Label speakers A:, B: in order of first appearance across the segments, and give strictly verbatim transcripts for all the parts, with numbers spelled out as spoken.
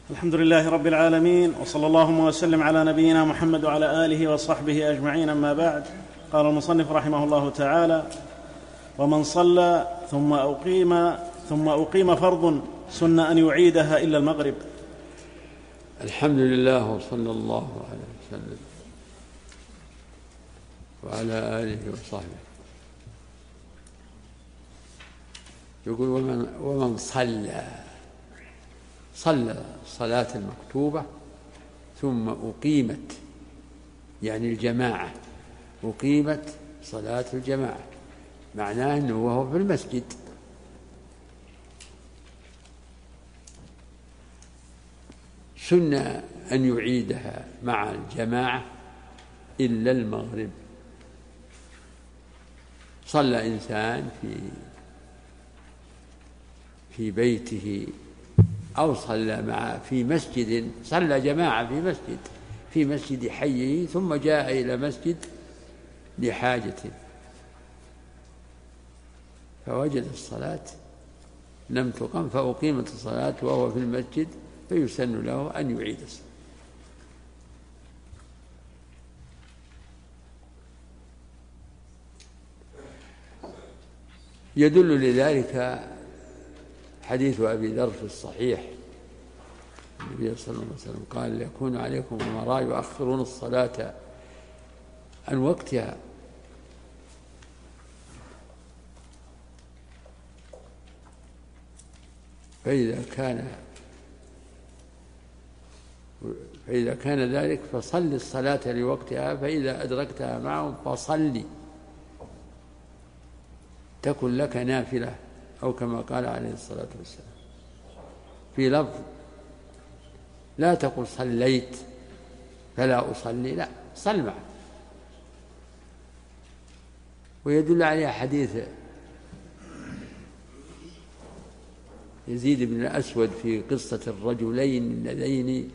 A: الحمد لله رب العالمين، وصلى اللهم وسلم على نبينا محمد وعلى آله وصحبه أجمعين. أما بعد، قال المصنف رحمه الله تعالى: ومن صلى ثم أقيم ثم أقيم فرض سن أن يعيدها إلا المغرب.
B: الحمد لله، وصلى الله عليه وسلم وعلى آله وصحبه. يقول: ومن, ومن صلى صلى الصلاة المكتوبة ثم أقيمت، يعني الجماعة، أقيمت صلاة الجماعة، معناه أنه وهو في المسجد، سن أن يعيدها مع الجماعة إلا المغرب. صلى إنسان في في بيته أو صلى مع في مسجد، صلى جماعة في مسجد في مسجد حيه، ثم جاء إلى مسجد لحاجة فوجد الصلاة لم تقم فأقيمت الصلاة وهو في المسجد، فيسن له أن يعيد الصلاة. يدل لذلك حديث أبي ذر في الصحيح، النبي صلى الله عليه وسلم قال: يكون عليكم أمراء يؤخرون الصلاة عن وقتها، فإذا كان فإذا كان ذلك فصل الصلاة لوقتها، فإذا أدركتها معهم فصلي تكن لك نافلة، أو كما قال عليه الصلاة والسلام. في لفظ: لا تقل صليت فلا أصلي، لا، صل معه. ويدل عليه حديث يزيد بن الأسود في قصة الرجلين اللذين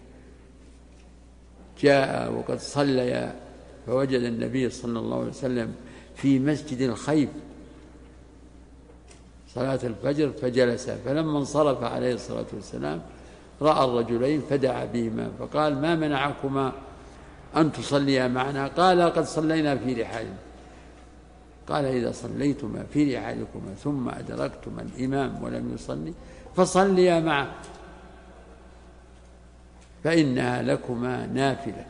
B: جاء وقد صليا فوجد النبي صلى الله عليه وسلم في مسجد الخيف صلاة الفجر فجلس، فلما انصرف عليه الصلاة والسلام رأى الرجلين فدعا بهما فقال: ما منعكما أن تصليا معنا؟ قال: قد صلينا في رحالنا. قال: إذا صليتما في رحالكما ثم أدركتما الإمام ولم يصلي فصليا معه، فإنها لكما نافلة.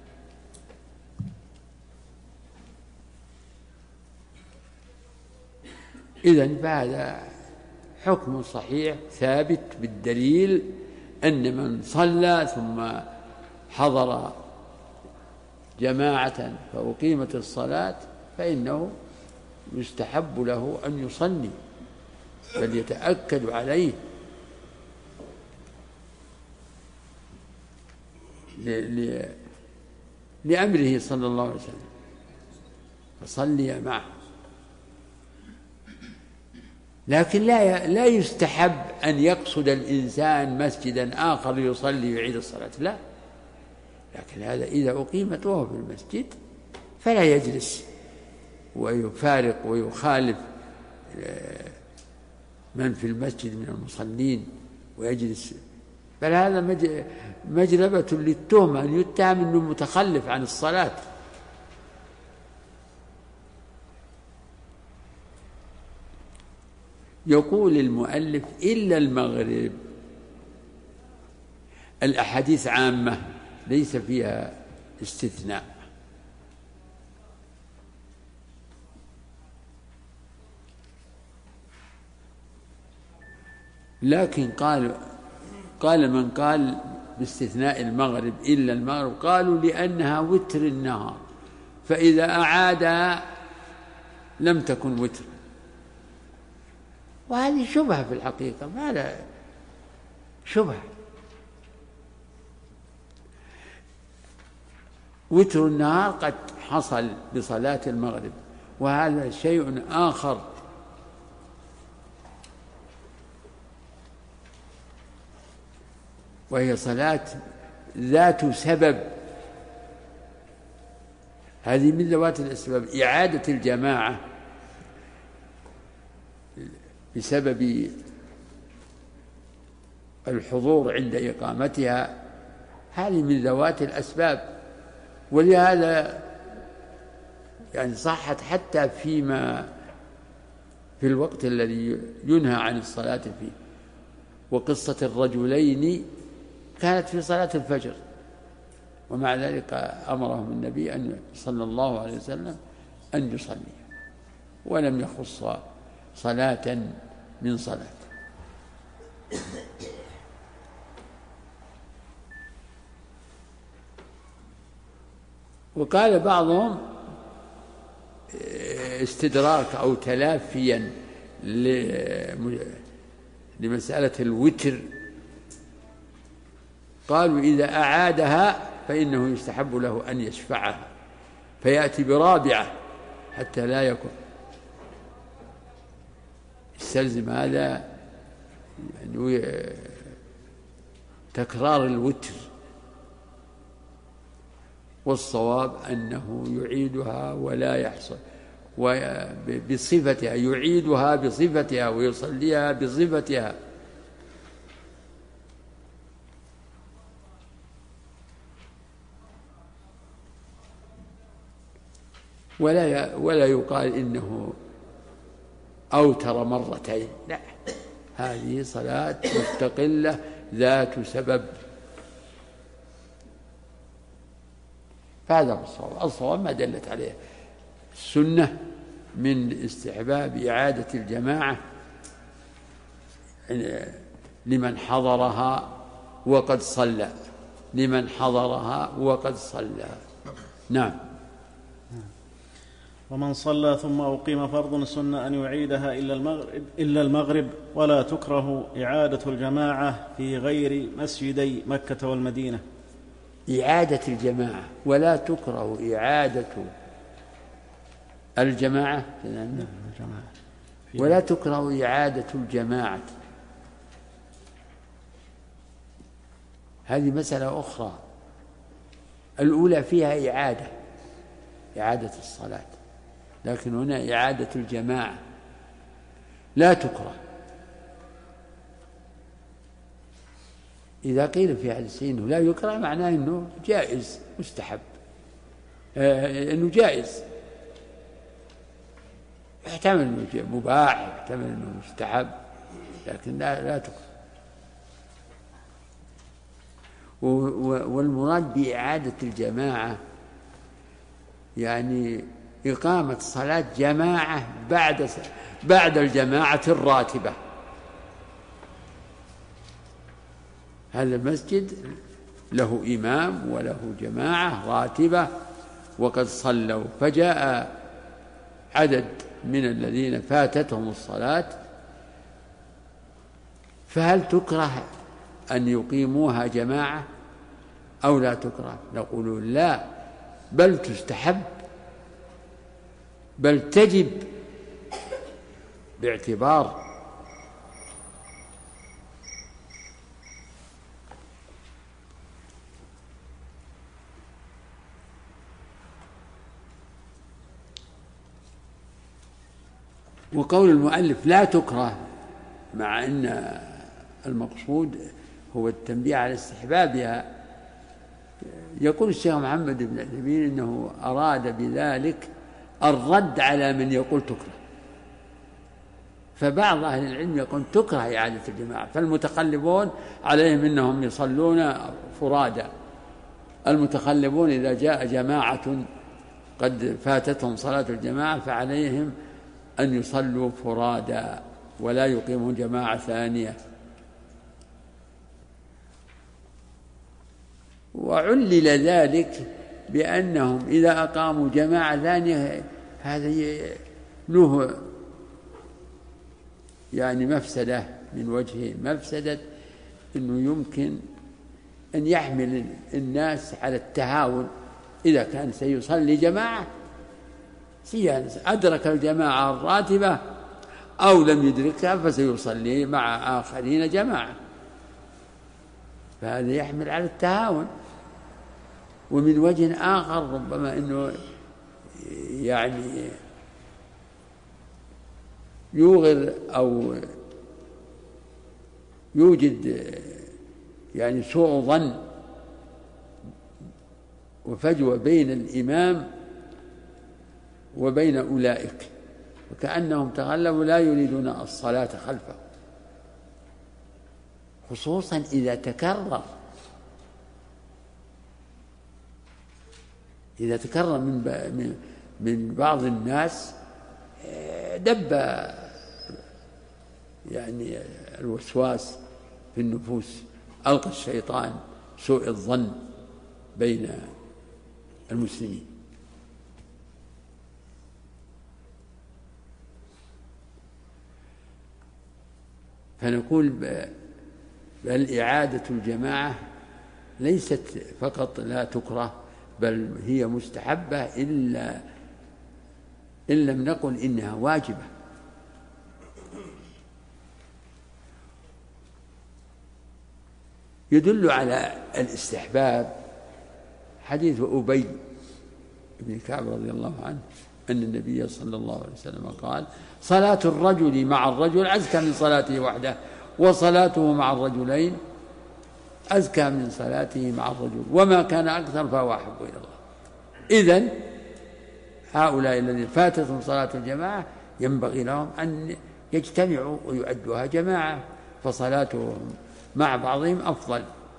B: إذن فهذا حكم صحيح ثابت بالدليل، أن من صلى ثم حضر جماعة فأقيمت الصلاة فإنه يستحب له أن يصلي، بل يتأكد عليه لأمره صلى الله عليه وسلم، فصلي معه. لكن لا لا يستحب أن يقصد الإنسان مسجدا آخر يصلي يعيد الصلاة، لا، لكن هذا إذا أقيمت وهو في المسجد فلا يجلس ويفارق ويخالف من في المسجد من المصلين ويجلس، بل هذا مجلبة للتهمة، أن يتهم أنه متخلف عن الصلاة. يقول المؤلف: إلا المغرب. الأحاديث عامة ليس فيها استثناء، لكن قال قال من قال باستثناء المغرب إلا المغرب قالوا لأنها وتر النهار، فإذا أعادها لم تكن وتر. وهذه شبهة في الحقيقة، ما لا شبهة. وتر النهار قد حصل بصلاة المغرب، وهذا شيء آخر. وهي صلاة ذات سبب، هذه من ذوات الأسباب. إعادة الجماعة بسبب الحضور عند إقامتها، هذه من ذوات الأسباب. ولهذا يعني صحت حتى فيما في الوقت الذي ينهى عن الصلاة فيه. وقصة الرجلين كانت في صلاة الفجر، ومع ذلك أمرهم النبي أن صلى الله عليه وسلم أن يصلي، ولم يخص صلاة من صلاة. وقال بعضهم استدراك أو تلافيا لمسألة الوتر، قالوا إذا أعادها فإنه يستحب له أن يشفعها فيأتي برابعة حتى لا يكون يستلزم هذا يعني تكرار الوتر. والصواب أنه يعيدها ولا يحصل بصفتها، يعيدها بصفتها ويصليها بصفتها. ولا ولا يقال إنه أوتر مرتين، لا، هذه صلاة مستقلة ذات سبب. فهذا هو الصواب. الصواب ما دلت عليه السنة من استحباب إعادة الجماعة لمن حضرها وقد صلى، لمن حضرها وقد صلى. نعم.
A: ومن صلى ثم أقيم فرض سنة أن يعيدها إلا المغرب, إلا المغرب ولا تكره إعادة الجماعة في غير مسجدي مكة والمدينة.
B: إعادة الجماعة ولا تكره إعادة الجماعة ولا تكره إعادة الجماعة، هذه مسألة أخرى. الأولى فيها إعادة إعادة الصلاة، لكن هنا إعادة الجماعة لا تكره. إذا قيل في حديث إنه لا يكره معناه إنه جائز مستحب، آه إنه جائز، يحتمل إنه مباح، يحتمل إنه مستحب، لكن لا لا تكره. والمراد بإعادة الجماعة يعني إقامة صلاة جماعة بعد بعد الجماعة الراتبة. هذا المسجد له إمام وله جماعة راتبة وقد صلوا، فجاء عدد من الذين فاتتهم الصلاة، فهل تكره أن يقيموها جماعة أو لا تكره؟ نقول لا، بل تستحب، بل تجب، باعتبار وقول المؤلف لا تكره، مع أن المقصود هو التنبيه على استحبابها. يقول الشيخ محمد بن عثيمين إنه أراد بذلك الرد على من يقول تكره، فبعض أهل العلم يقول تكره إعادة الجماعة، فالمتقلبون عليهم إنهم يصلون فرادا. المتقلبون إذا جاء جماعة قد فاتتهم صلاة الجماعة فعليهم أن يصلوا فرادا ولا يقيموا جماعة ثانية. وعلل ذلك بأنهم إذا أقاموا جماعة ثانية هذا له يعني مفسدة من وجهين. مفسدة أنه يمكن أن يحمل الناس على التهاون، إذا كان سيصلي جماعة أدرك الجماعة الراتبة أو لم يدركها فسيصلي مع آخرين جماعة، فهذا يحمل على التهاون. ومن وجه آخر ربما أنه يعني يوغر أو يوجد يعني سوء ظن وفجوة بين الإمام وبين أولئك، وكأنهم تغلبوا لا يريدون الصلاة خلفه، خصوصا إذا تكرر إذا تكرر من من بعض الناس دب يعني الوسواس في النفوس، ألقى الشيطان سوء الظن بين المسلمين. فنقول بل إعادة الجماعة ليست فقط لا تكره، بل هي مستحبة إلا إن لم نقل إنها واجبة. يدل على الاستحباب حديث أبي بن كعب رضي الله عنه أن النبي صلى الله عليه وسلم قال: صلاة الرجل مع الرجل أزكى من صلاته وحده، وصلاته مع الرجلين أزكى من صلاته مع الرجل، وما كان أكثر فهو أحب إلى الله. إذن هؤلاء الذين فاتتهم صلاة الجماعة ينبغي لهم أن يجتمعوا ويؤدوها جماعة، فصلاتهم مع بعضهم أفضل.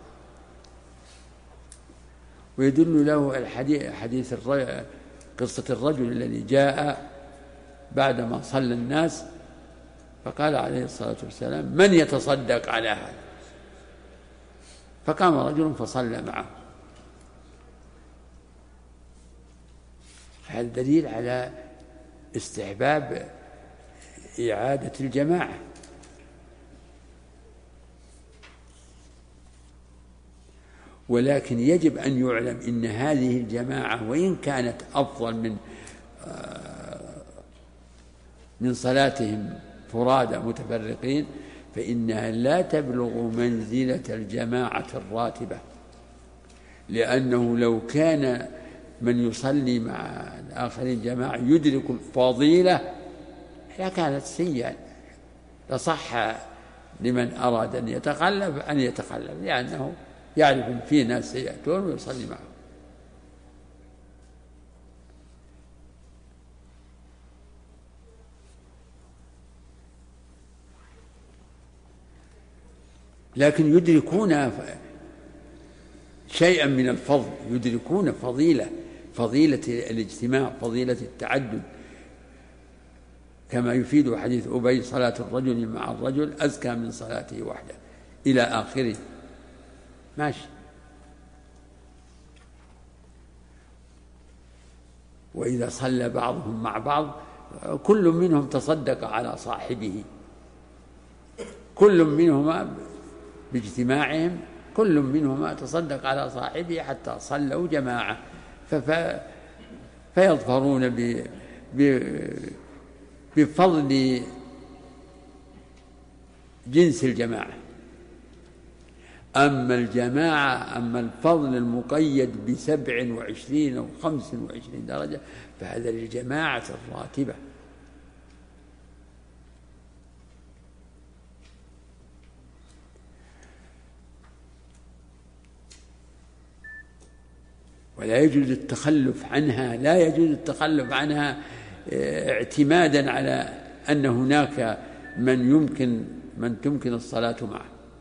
B: ويدل له الحديث حديث قصة الرجل الذي جاء بعدما صلى الناس فقال عليه الصلاة والسلام: من يتصدق على هذا؟ فقام رجل فصلى معه. هذا دليل على استحباب إعادة الجماعة. ولكن يجب أن يعلم إن هذه الجماعة وإن كانت أفضل من من صلاتهم فرادى متفرقين، فإنها لا تبلغ منزلة الجماعة الراتبة، لأنه لو كان من يصلي مع الآخرين جماعة يدرك الفضيلة لكانت سيئة، لصح لمن أراد أن يتخلف أن يتخلف، لأنه يعرف أن في ناس سيأتون ويصلي معهم. لكن يدركون شيئا من الفضل، يدركون فضيلة فضيلة الاجتماع، فضيلة التعدد، كما يفيد حديث أبي: صلاة الرجل مع الرجل أزكى من صلاته وحده، إلى آخره. ماشي. وإذا صلى بعضهم مع بعض كل منهم تصدق على صاحبه، كل منهما باجتماعهم كل منهما تصدق على صاحبه حتى صلوا جماعة، فيظفرون بفضل جنس الجماعة. أما الجماعة أما الفضل المقيد بسبع وعشرين أو خمس وعشرين درجة فهذا للجماعة الراتبة. ولا يجوز التخلف عنها لا يجوز التخلف عنها اعتمادا على أن هناك من يمكن من تمكن الصلاة معه.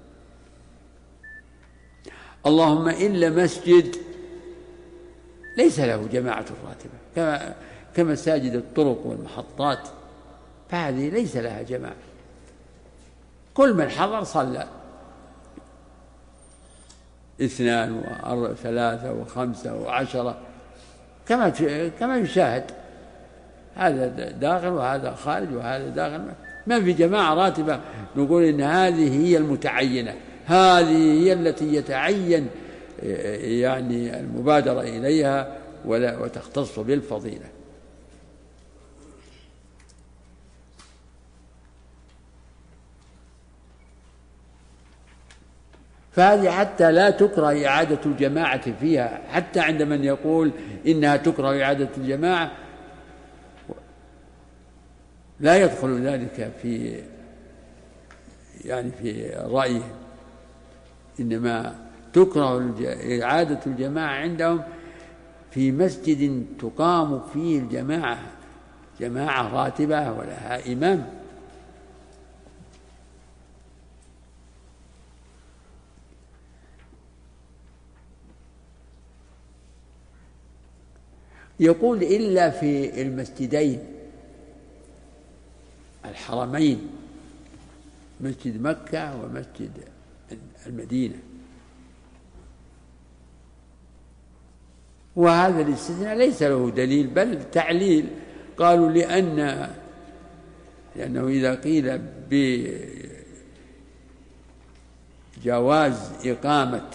B: اللهم إلا مسجد ليس له جماعة راتبة كما كمساجد الطرق والمحطات، فهذه ليس لها جماعة، كل من حضر صلى اثنان وثلاثة وخمسة وعشرة كما كما يشاهد، هذا داخل وهذا خارج وهذا داخل، ما في جماعة راتبة نقول إن هذه هي المتعينة، هذه هي التي يتعين يعني المبادرة إليها ولا وتختص بالفضيلة. فهذه حتى لا تكره إعادة الجماعة فيها، حتى عند من يقول إنها تكره إعادة الجماعة لا يدخل ذلك في يعني في رأيه، إنما تكره إعادة الجماعة عندهم في مسجد تقام فيه الجماعة، جماعة راتبة ولها إمام. يقول إلا في المسجدين الحرمين، مسجد مكة ومسجد المدينة، وهذا الاستثناء ليس له دليل بل تعليل. قالوا لأن لأنه إذا قيل بجواز إقامة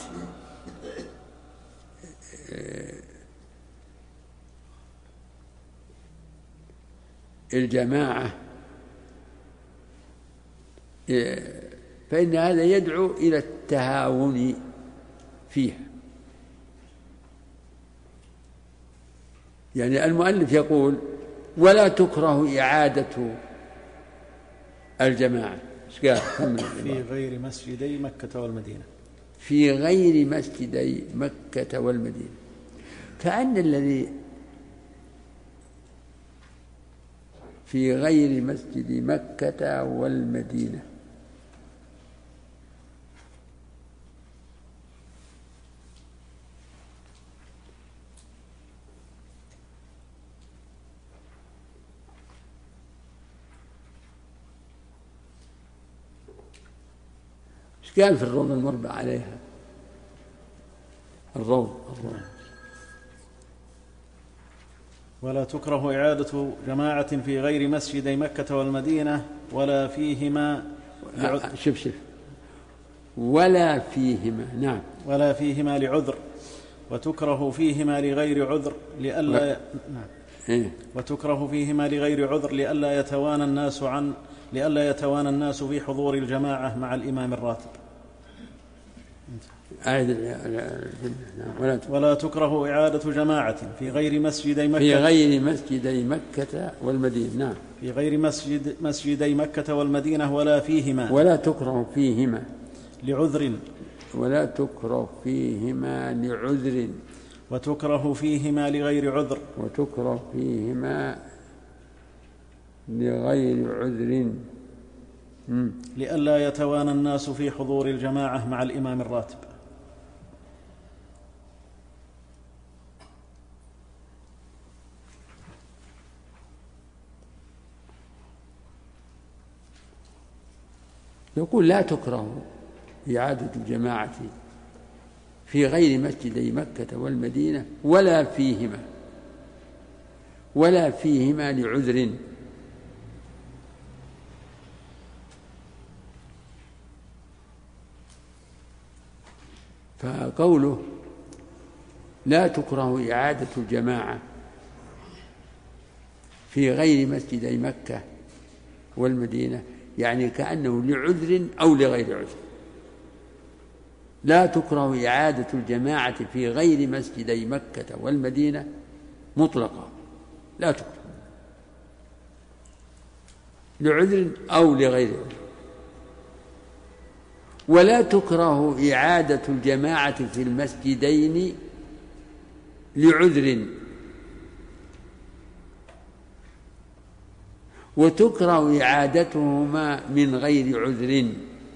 B: الجماعة فإن هذا يدعو إلى التهاون فيها. يعني المؤلف يقول ولا تكره إعادة الجماعة
A: في غير مسجدي مكة والمدينة،
B: في غير مسجدي مكة والمدينة، كأن الذي في غير مسجد مكة والمدينة ايش كان في الروض المربع عليها؟ الروض الروض
A: ولا تكره إعادة جماعة في غير مسجدي مكة والمدينة ولا فيهما
B: لعذر. شوف شوف ولا فيهما، نعم،
A: ولا فيهما لعذر، وتكره فيهما لغير عذر لئلا و... نعم
B: إيه؟
A: وتكره فيهما لغير عذر لئلا يتوانى الناس عن لئلا يتوانى الناس في حضور الجماعة مع الإمام الراتب. ولا تكره إعادة جماعة في غير مسجدي مكة
B: في غير مسجدي مكة والمدينة، نعم،
A: في غير مسجد مسجدي مكة والمدينة ولا فيهما
B: ولا تكره فيهما
A: لعذر
B: ولا تكره فيهما لعذر
A: وتكره فيهما لغير عذر
B: وتكره فيهما لغير عذر
A: لئلا يتوانى الناس في حضور الجماعة مع الإمام الراتب.
B: يقول لا تكره إعادة الجماعة في غير مسجدي مكة والمدينة ولا فيهما ولا فيهما لعذر. فقوله لا تكره إعادة الجماعة في غير مسجدي مكة والمدينة يعني كأنه لعذر أو لغير عذر. لا تكره إعادة الجماعة في غير مسجدي مكة والمدينة مطلقا، لا تكره لعذر أو لغير عذر. ولا تكره إعادة الجماعة في المسجدين لعذر، وتكره إعادتهما من غير عذر.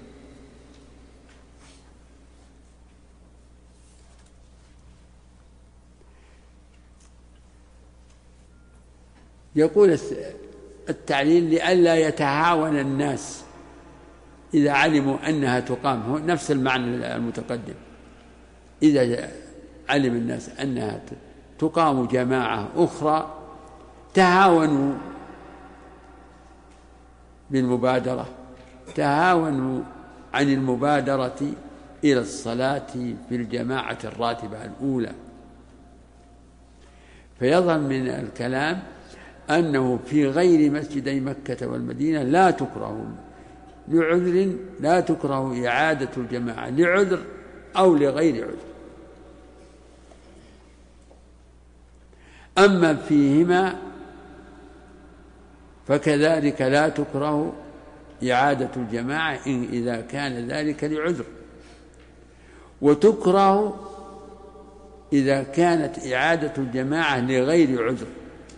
B: يقول التعليل لئلا يتهاون الناس إذا علموا أنها تقام، هو نفس المعنى المتقدم، إذا علم الناس أنها تقام جماعة أخرى تهاونوا بالمبادرة، تهاونوا عن المبادرة إلى الصلاة في الجماعة الراتبة الأولى. فيظهر من الكلام أنه في غير مسجدي مكة والمدينة لا تكره لعذر، لا تكره إعادة الجماعة لعذر أو لغير عذر. أما فيهما فكذلك لا تكره إعادة الجماعة إن إذا كان ذلك لعذر، وتكره إذا كانت إعادة الجماعة لغير عذر.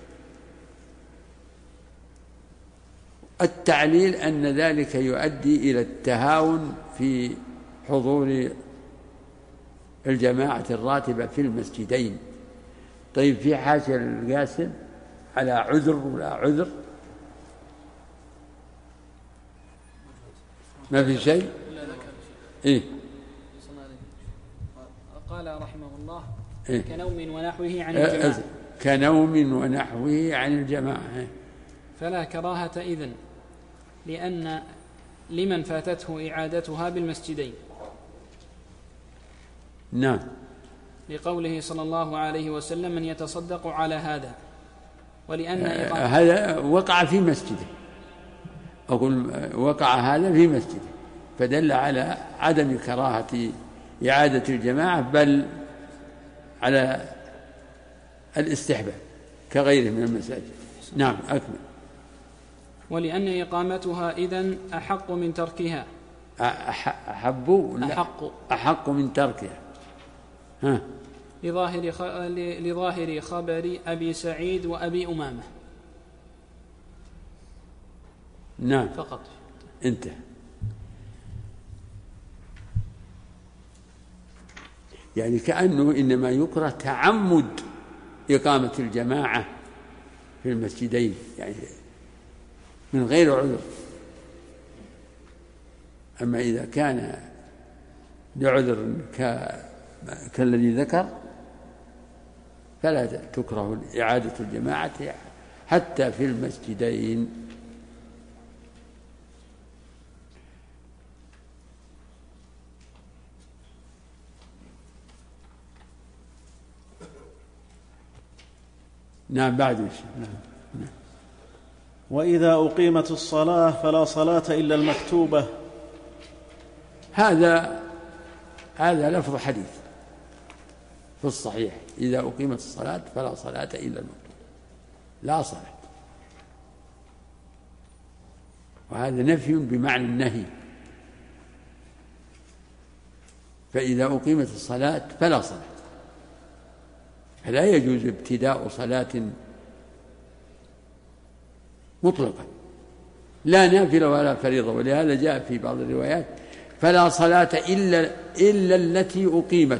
B: التعليل أن ذلك يؤدي إلى التهاون في حضور الجماعة الراتبة في المسجدين. طيب في حاشية القاسم على عذر ولا عذر؟ ما في شيء؟ إيه؟
C: قال رحمه الله
B: إيه؟
C: كنوم ونحوه عن الجماعة.
B: كنوم ونحوه عن الجماعة.
C: فلا كراهة إذن، لأن لمن فاتته إعادتها بالمسجدين.
B: نعم.
C: لقوله صلى الله عليه وسلم من يتصدق على هذا، ولأن
B: هذا وقع في مسجده، أقول وقع هذا في مسجده، فدل على عدم كراهة إعادة الجماعة بل على الاستحباب كغيره من المساجد. نعم أكمل.
C: ولأن إقامتها إذن أحق من تركها.
B: أحب
C: أحق
B: أحق من تركها. ها.
C: لظاهر خ... لظاهر خبر أبي سعيد وأبي أمامة.
B: نعم
C: فقط.
B: انتهى. يعني كأنه إنما يكره تعمد إقامة الجماعة في المسجدين، يعني من غير عذر. أما إذا كان لعذر كالذي ذكر فلا تكره إعادة الجماعة حتى في المسجدين. نعم بعد نعم. نعم.
A: وإذا أقيمت الصلاة فلا صلاة إلا المكتوبة.
B: هذا هذا لفظ حديث في الصحيح: إذا أقيمت الصلاة فلا صلاة إلا المكتوبة، لا صلاة. وهذا نفي بمعنى النهي، فإذا أقيمت الصلاة فلا صلاة، فلا يجوز ابتداء صلاة مطلقا، لا نافلة ولا فريضة. ولهذا جاء في بعض الروايات: فلا صلاة إلا, إلا التي أقيمت،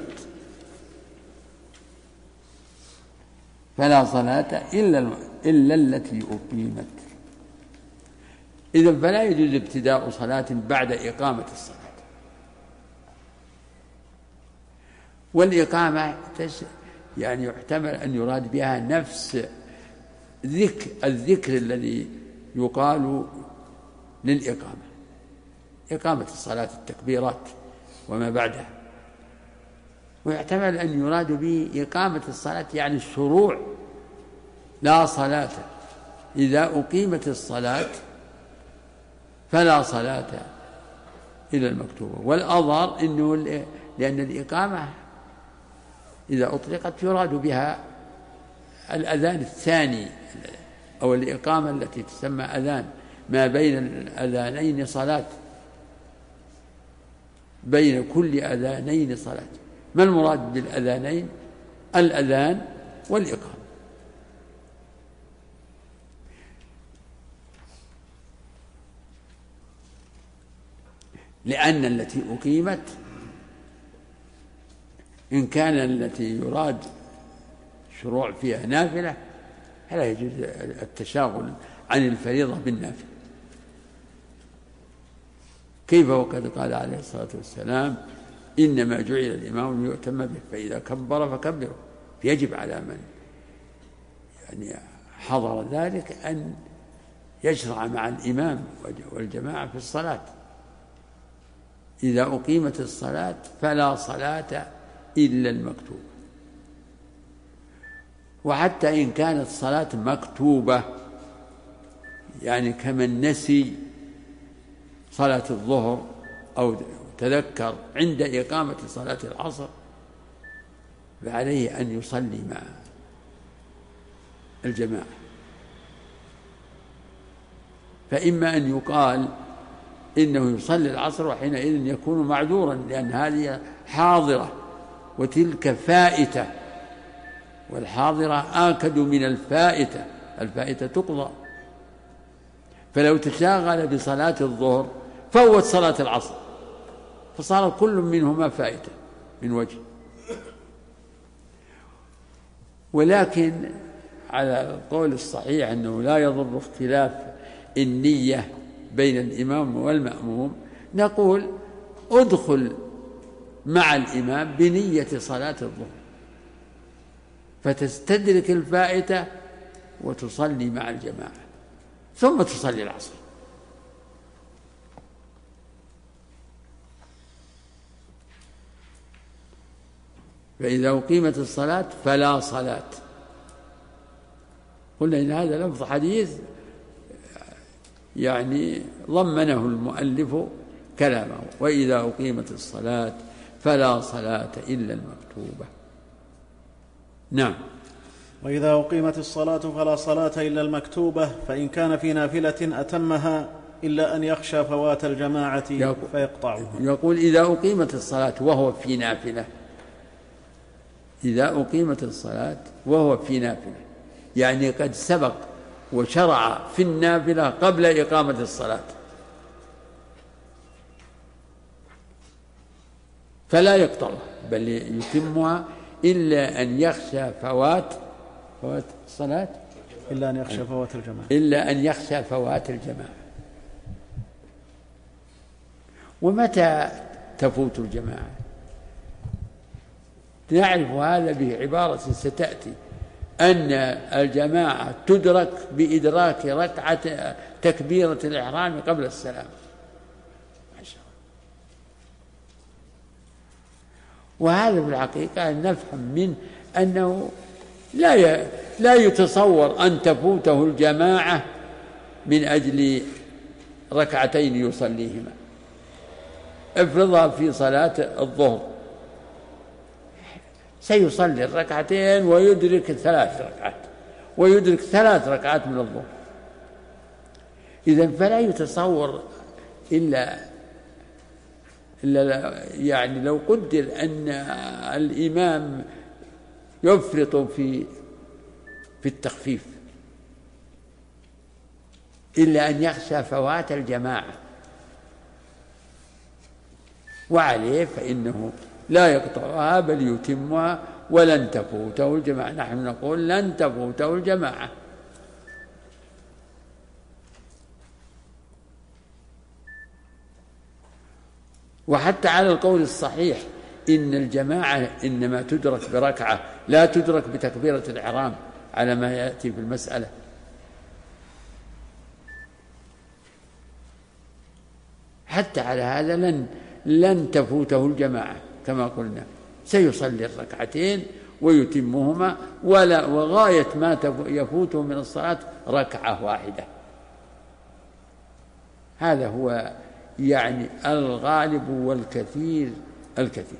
B: فلا صلاة إلا, إلا التي أقيمت. إذن فلا يجوز ابتداء صلاة بعد إقامة الصلاة. والإقامة يعني يحتمل أن يراد بها نفس ذكر الذكر الذي يقال للإقامة، إقامة الصلاة، التكبيرات وما بعدها. ويحتمل أن يراد به إقامة الصلاة يعني الشروع: لا صلاة إذا أقيمت الصلاة فلا صلاة إلى المكتوبة. والأظهر إنه لأن الإقامة إذا أطلقت يراد بها الأذان الثاني أو الإقامة التي تسمى أذان، ما بين الأذانين صلاة، بين كل أذانين صلاة. ما المراد بالأذانين؟ الأذان والإقامة. لأن التي أقيمت إن كان التي يراد شروع فيها نافلة فلا يجوز التشاغل عن الفريضة بالنافلة. كيف وقد قال عليه الصلاة والسلام: إنما جعل الإمام ليؤتم به، فإذا كبر فكبروا. يجب على من يعني حضر ذلك أن يشرع مع الإمام والجماعة في الصلاة. إذا أقيمت الصلاة فلا صلاة إلا المكتوبة. وحتى إن كانت صلاة مكتوبة، يعني كمن نسي صلاة الظهر أو تذكر عند إقامة صلاة العصر، فعليه أن يصلي مع الجماعة. فإما أن يقال إنه يصلي العصر وحينئذ يكون معذورا، لأن هذه حاضرة وتلك فائتة، والحاضرة آكد من الفائتة، الفائتة تقضى. فلو تشاغل بصلاة الظهر فوت صلاة العصر، فصار كل منهما فائتة من وجه. ولكن على القول الصحيح أنه لا يضر اختلاف النية بين الإمام والمأموم، نقول ادخل مع الإمام بنية صلاة الظهر فتستدرك الفائتة وتصلي مع الجماعة ثم تصلي العصر. فإذا أقيمت الصلاة فلا صلاة. قلنا إن هذا لفظ حديث يعني ضمنه المؤلف كلامه، وإذا أقيمت الصلاة فلا صلاة إلا المكتوبة. نعم.
A: وإذا أقيمت الصلاة فلا صلاة إلا المكتوبة، فإن كان في نافلة أتمها إلا أن يخشى فوات الجماعة فيقطعها.
B: يقول إذا أقيمت الصلاة وهو في نافلة، إذا أقيمت الصلاة وهو في نافلة يعني قد سبق وشرع في النافلة قبل إقامة الصلاة، فلا يقطعها بل يتمها إلا أن يخشى فوات فوات الصلاة
A: إلا أن يخشى فوات الجماعة
B: إلا أن يخشى فوات الجماعة. ومتى تفوت الجماعة؟ نعرف هذا بعبارة ستأتي، أن الجماعة تدرك بإدراك ركعة تكبيرة الإحرام قبل السلام. وهذا في الحقيقة نفهم منه أنه لا لا يتصور أن تفوته الجماعة من أجل ركعتين يصليهما. افرضها في صلاة الظهر سيصلي الركعتين ويدرك ثلاث ركعات ويدرك ثلاث ركعات من الظهر، إذن فلا يتصور إلا إلا يعني لو قدر أن الإمام يفرط في في التخفيف إلا أن يخشى فوات الجماعة، وعليه فإنه لا يقطعها بل يتمها ولن تفوته الجماعة. نحن نقول لن تفوته الجماعة. وحتى على القول الصحيح إن الجماعة إنما تدرك بركعة لا تدرك بتكبيرة الإحرام على ما يأتي في المسألة. حتى على هذا لن لن تفوته الجماعة كما قلنا، سيصلي الركعتين ويتمهما، ولا وغاية ما يفوته من الصلاة ركعة واحدة. هذا هو يعني الغالب والكثير الكثير.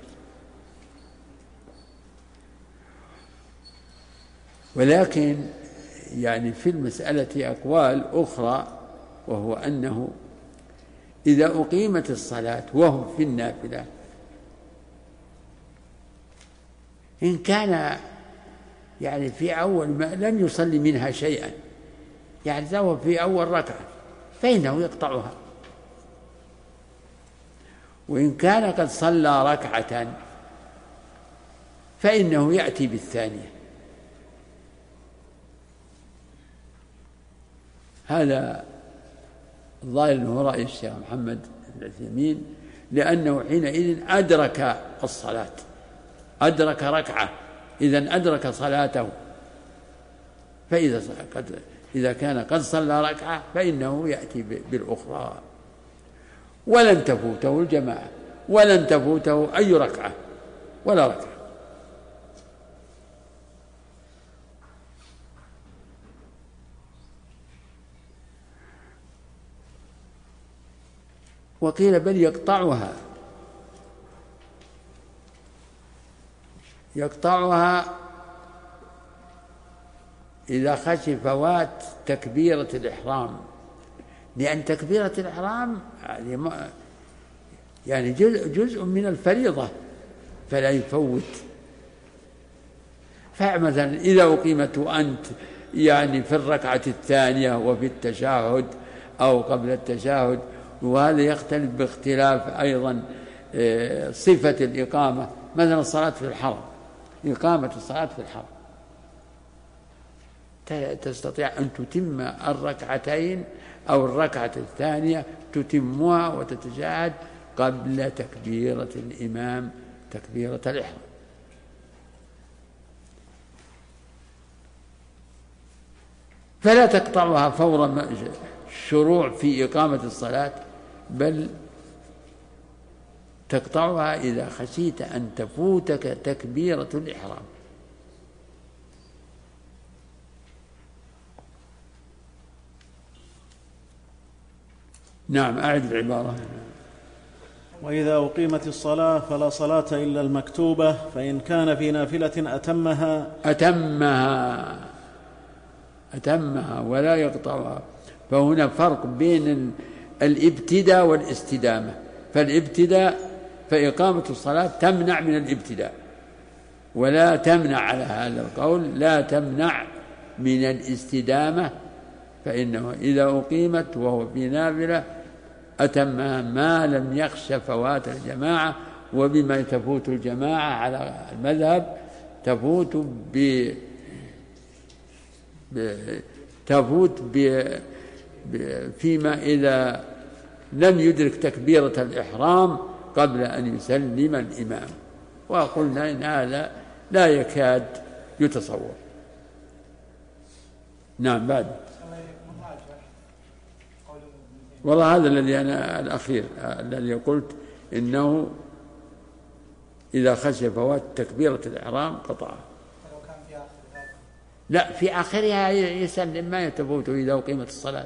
B: ولكن يعني في المسألة أقوال أخرى، وهو أنه إذا أقيمت الصلاة وهو في النافلة إن كان يعني في أول ما لم يصلي منها شيئا، يعني هو في أول ركعة، فإنه يقطعها. وإن كان قد صلى ركعة فإنه يأتي بالثانية. هذا الظاهر أنه رأي الشيخ محمد بن عثيمين، لأنه حينئذ أدرك الصلاة، أدرك ركعة، إذن أدرك صلاته. فإذا قد إذا كان قد صلى ركعة فإنه يأتي بالأخرى، ولن تفوته الجماعة ولن تفوته أي ركعة ولا ركعة. وقيل بل يقطعها يقطعها إذا خشي فوات تكبيرة الإحرام، لأن تكبيرة الإحرام يعني جزء من الفريضة فلا يفوت. فمثلا إذا أقيمت وأنت يعني في الركعة الثانية وفي التشهد أو قبل التشهد، وهذا يختلف باختلاف أيضا صفة الإقامة. مثلا الصلاة في الحرم، إقامة الصلاة في الحرم تستطيع أن تتم الركعتين أو الركعة الثانية تتمها وتتشهد قبل تكبيرة الإمام تكبيرة الإحرام. فلا تقطعها فور الشروع في إقامة الصلاة، بل تقطعها إذا خشيت أن تفوتك تكبيرة الإحرام. نعم، أعد العبارة.
A: وإذا أقيمت الصلاة فلا صلاة إلا المكتوبة، فإن كان في نافلة أتمها
B: أتمها أتمها ولا يقطعها. فهنا فرق بين الابتداء والاستدامة. فالابتداء فإقامة الصلاة تمنع من الابتداء، ولا تمنع على هذا القول لا تمنع من الاستدامة، فإنه إذا أقيمت وهو في نافلة أتمها ما لم يخش فوات الجماعة. وبما تفوت الجماعة على المذهب تفوت ب تفوت ب فيما إذا لم يدرك تكبيرة الإحرام قبل أن يسلم الإمام، وقلنا إن هذا لا يكاد يتصور. نعم. بعد والله هذا الذي أنا الأخير الذي قلت إنه إذا خشي فوات تكبيرة الإحرام قطعه. لا، في آخرها يسلم ما يتفوته إذا أقيمت الصلاة.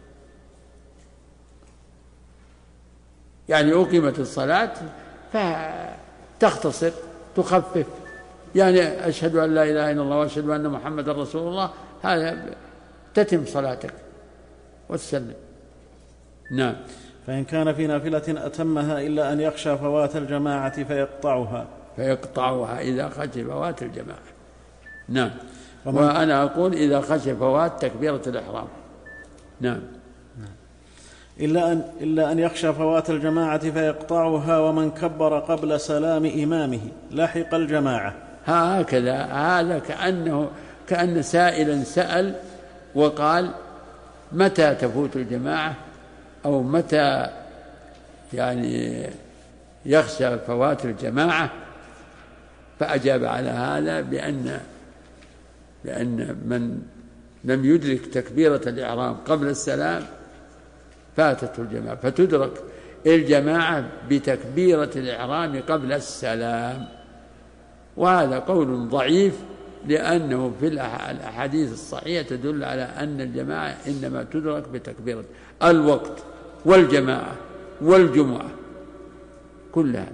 B: يعني أقيمت الصلاة فتختصر تخفف، يعني أشهد أن لا إله إلا الله وأشهد أن محمد رسول الله، هذا تتم صلاتك وتسلم. نعم.
A: فإن كان في نافلة أتمها إلا أن يخشى فوات الجماعة فيقطعها
B: فيقطعها إذا خشي فوات الجماعة. نعم. وأنا أقول إذا خشي فوات تكبيرة الإحرام. نعم.
A: إلا أن, إلا أن يخشى فوات الجماعة فيقطعها، ومن كبر قبل سلام إمامه لحق الجماعة.
B: هكذا، هذا كأنه كأن سائلا سأل وقال متى تفوت الجماعة أو متى يعني يخشى فوات الجماعة، فأجاب على هذا بأن بأن من لم يدرك تكبيرة الإحرام قبل السلام فاتته الجماعة، فتدرك الجماعة بتكبيرة الإحرام قبل السلام. وهذا قول ضعيف، لأنه في الأحاديث الصحيحة تدل على أن الجماعة إنما تدرك بتكبيرة الوقت والجماعة والجمعة كلها،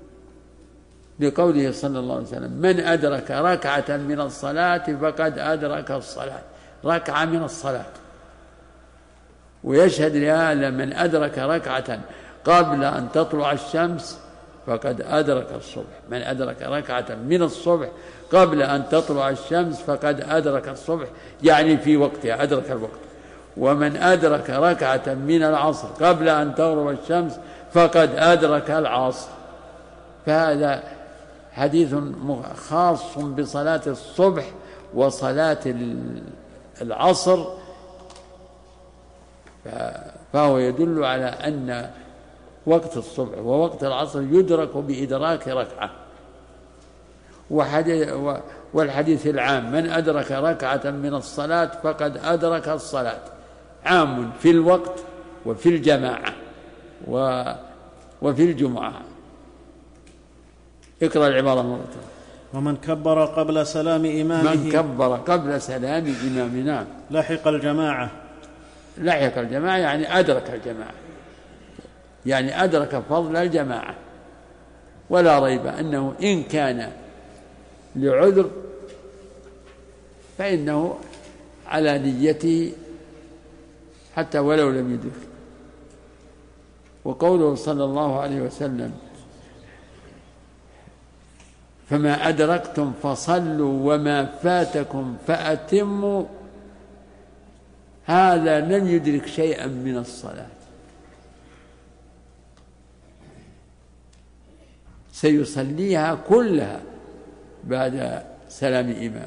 B: لقوله صلى الله عليه وسلم من أدرك ركعة من الصلاة فقد أدرك الصلاة، ركعة من الصلاة. ويشهد لهذا من أدرك ركعة قبل أن تطلع الشمس فقد أدرك الصبح، من أدرك ركعة من الصبح قبل أن تطلع الشمس فقد أدرك الصبح، يعني في وقتها أدرك الوقت. ومن أدرك ركعة من العصر قبل أن تغرب الشمس فقد أدرك العصر. فهذا حديث خاص بصلاة الصبح وصلاة العصر، فهو يدل على أن وقت الصبح ووقت العصر يدرك بإدراك ركعة. والحديث العام من أدرك ركعة من الصلاة فقد أدرك الصلاة، عام في الوقت وفي الجماعة وفي الجمعة. اقرأ العبارة مرة.
A: ومن كبر قبل سلام إمامه
B: من كبر قبل سلام إمامنا
A: لحق الجماعة.
B: لحق الجماعة يعني أدرك الجماعة، يعني أدرك فضل الجماعة. ولا ريب أنه إن كان لعذر فإنه على نيته حتى ولو لم يدرك. وقوله صلى الله عليه وسلم فما أدركتم فصلوا وما فاتكم فأتموا، هذا لم يدرك شيئا من الصلاة، سيصليها كلها بعد سلام إمامه،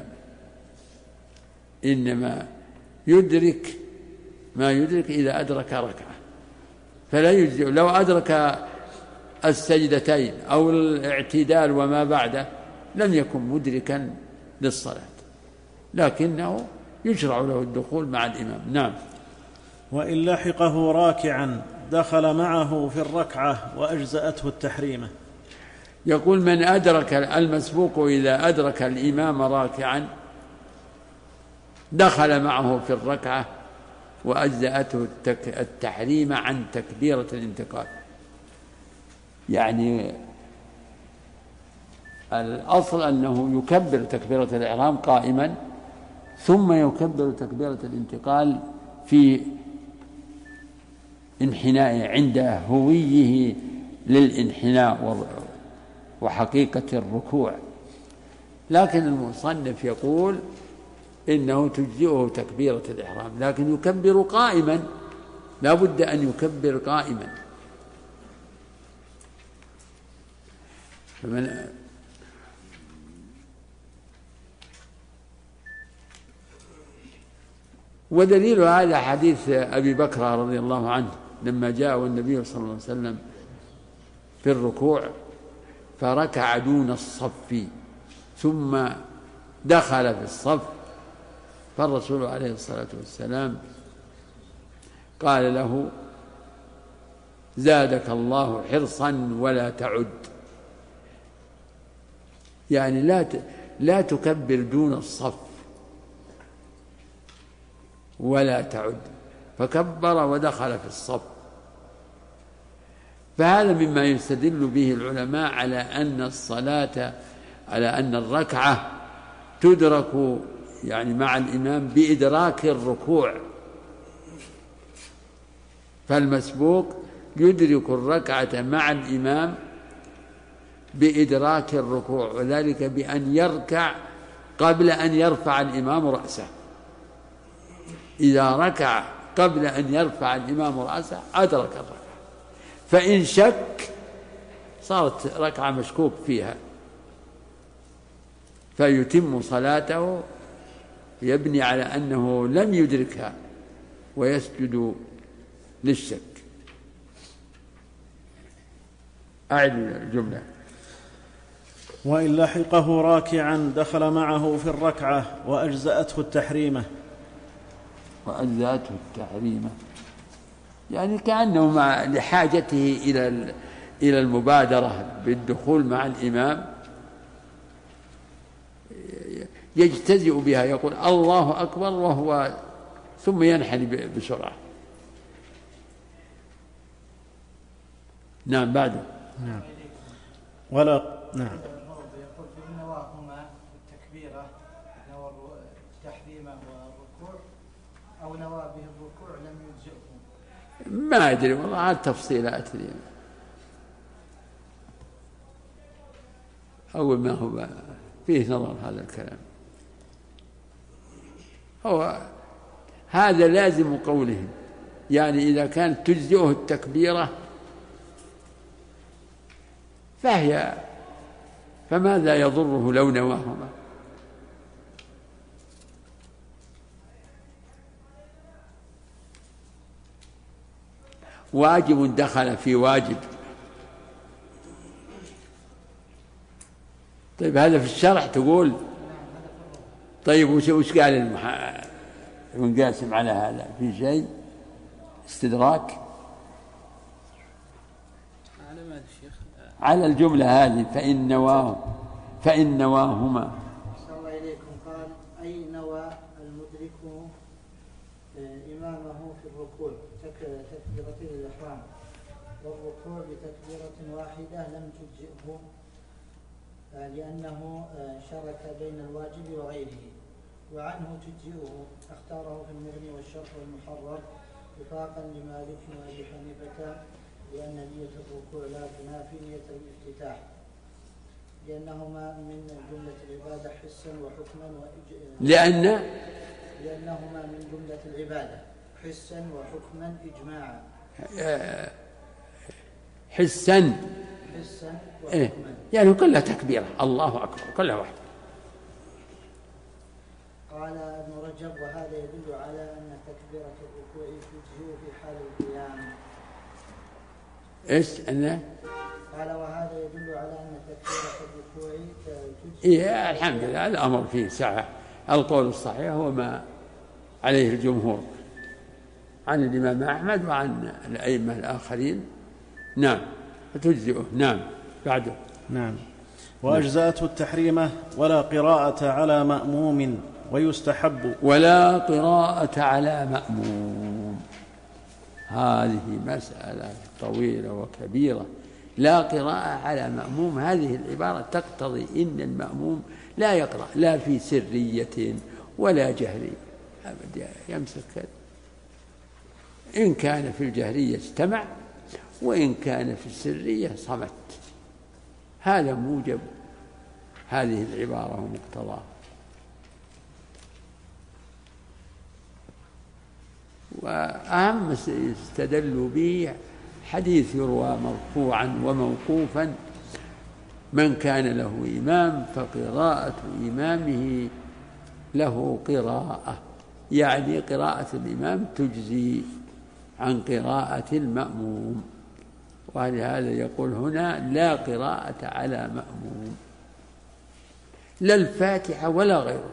B: إنما يدرك ما يدرك إذا أدرك ركعة، فلا يجزئ. لو أدرك السجدتين أو الاعتدال وما بعده لم يكن مدركا للصلاة، لكنه يشرع له الدخول مع الإمام. نعم.
A: وإن لحقه راكعا دخل معه في الركعة وأجزأته التحريمة.
B: يقول من أدرك المسبوق إذا أدرك الإمام راكعا دخل معه في الركعة وأجزأته التحريم عن تكبيرة الانتقال. يعني الأصل أنه يكبر تكبيرة الإحرام قائما ثم يكبر تكبيرة الانتقال في انحنائه عند هويه للانحناء وحقيقة الركوع، لكن المصنف يقول إنه تجزئه تكبيرة الإحرام، لكن يكبر قائما، لا بد أن يكبر قائما. فمن ودليل هذا حديث أبي بكر رضي الله عنه لما جاء النبي صلى الله عليه وسلم في الركوع فركع دون الصف ثم دخل في الصف، فالرسول عليه الصلاة والسلام قال له زادك الله حرصا ولا تعد، يعني لا لا تكبر دون الصف ولا تعد، فكبر ودخل في الصف. فهذا مما يستدل به العلماء على أن الصلاة على أن الركعة تدرك يعني مع الإمام بإدراك الركوع، فالمسبوق يدرك الركعة مع الإمام بإدراك الركوع، وذلك بأن يركع قبل أن يرفع الإمام رأسه. إذا ركع قبل أن يرفع الإمام رأسه أدرك الركعة، فإن شك صارت ركعة مشكوك فيها فيتم صلاته، يبني على أنه لم يدركها ويسجد للشك. أعد الجملة.
A: وإن لحقه راكعا دخل معه في الركعة وأجزأته التحريمة.
B: وأجزأته التحريمة يعني كأنه مع لحاجته إلى إلى المبادرة بالدخول مع الإمام يجتزئ بها، يقول الله أكبر وهو ثم ينحني بسرعة. نعم. بعده.
A: نعم. ولا نعم.
D: يقول في نواهما التكبيرة نوى التحريم والركوع أو نوى به الركوع لم يجزئه.
B: ما أدري والله على التفصيلات لي. أول ما هو فيه نظر هذا الكلام، هو هذا لازم قولهم، يعني إذا كانت تجزئه التكبيرة فهي فماذا يضره لو نواهما؟ واجب دخل في واجب. طيب هذا في الشرح تقول. طيب وش قال المح... ابن قاسم على هذا؟ في شيء استدراك على الجملة هذه فإن نواه فإن نواهما.
D: صلى الله إليكم. قال أي نوى المدرك إمامه في الركوع تكبيرتين الإحرام والركوع بتكبيرة واحدة لم تجزئه لأنه شرك بين الواجب وغيره، وعنه تجزئه. اختاره في المغني والشرح والمحرر وفاقا لمالك وأبي حنيفة لأن نية الركوع لا تنافي نية الافتتاح، لأنهما من جملة العبادة حسا وحكما وإج...
B: لأن
D: لأنهما من جملة العبادة حسا وحكما إجماعا.
B: حسا
D: حسا وحكما
B: إيه؟ يعني كلها تكبيرة الله أكبر كلها واحدة.
D: قال ابن رجب وهذا يدل على أن تكبيرة الركوع تجزئ في حال القيام.
B: إيش أنا؟
D: قال وهذا يدل على أن تكبيرة الركوع تجزئ.
B: إيه الحمد لله الأمر فيه سعة. القول الصحيح هو ما عليه الجمهور عن الإمام أحمد وعن الأئمة الآخرين. نعم فتجزئه. نعم بعده.
A: نعم. وأجزأته التحريمة ولا قراءة على مأموم ويستحب
B: ولا قراءة على مأموم. هذه مسألة طويلة وكبيرة. لا قراءة على مأموم، هذه العبارة تقتضي إن المأموم لا يقرأ لا في سرية ولا جهرية أبدا، يمسك كذا. إن كان في الجهرية استمع وإن كان في السرية صمت. هذا موجب هذه العبارة ومقتضاها. وأهم استدلوا به حديث يروى مرفوعا وموقوفا: من كان له إمام فقراءة إمامه له قراءة، يعني قراءة الإمام تجزي عن قراءة المأموم. ولهذا يقول هنا لا قراءة على مأموم، لا الفاتحة ولا غيره.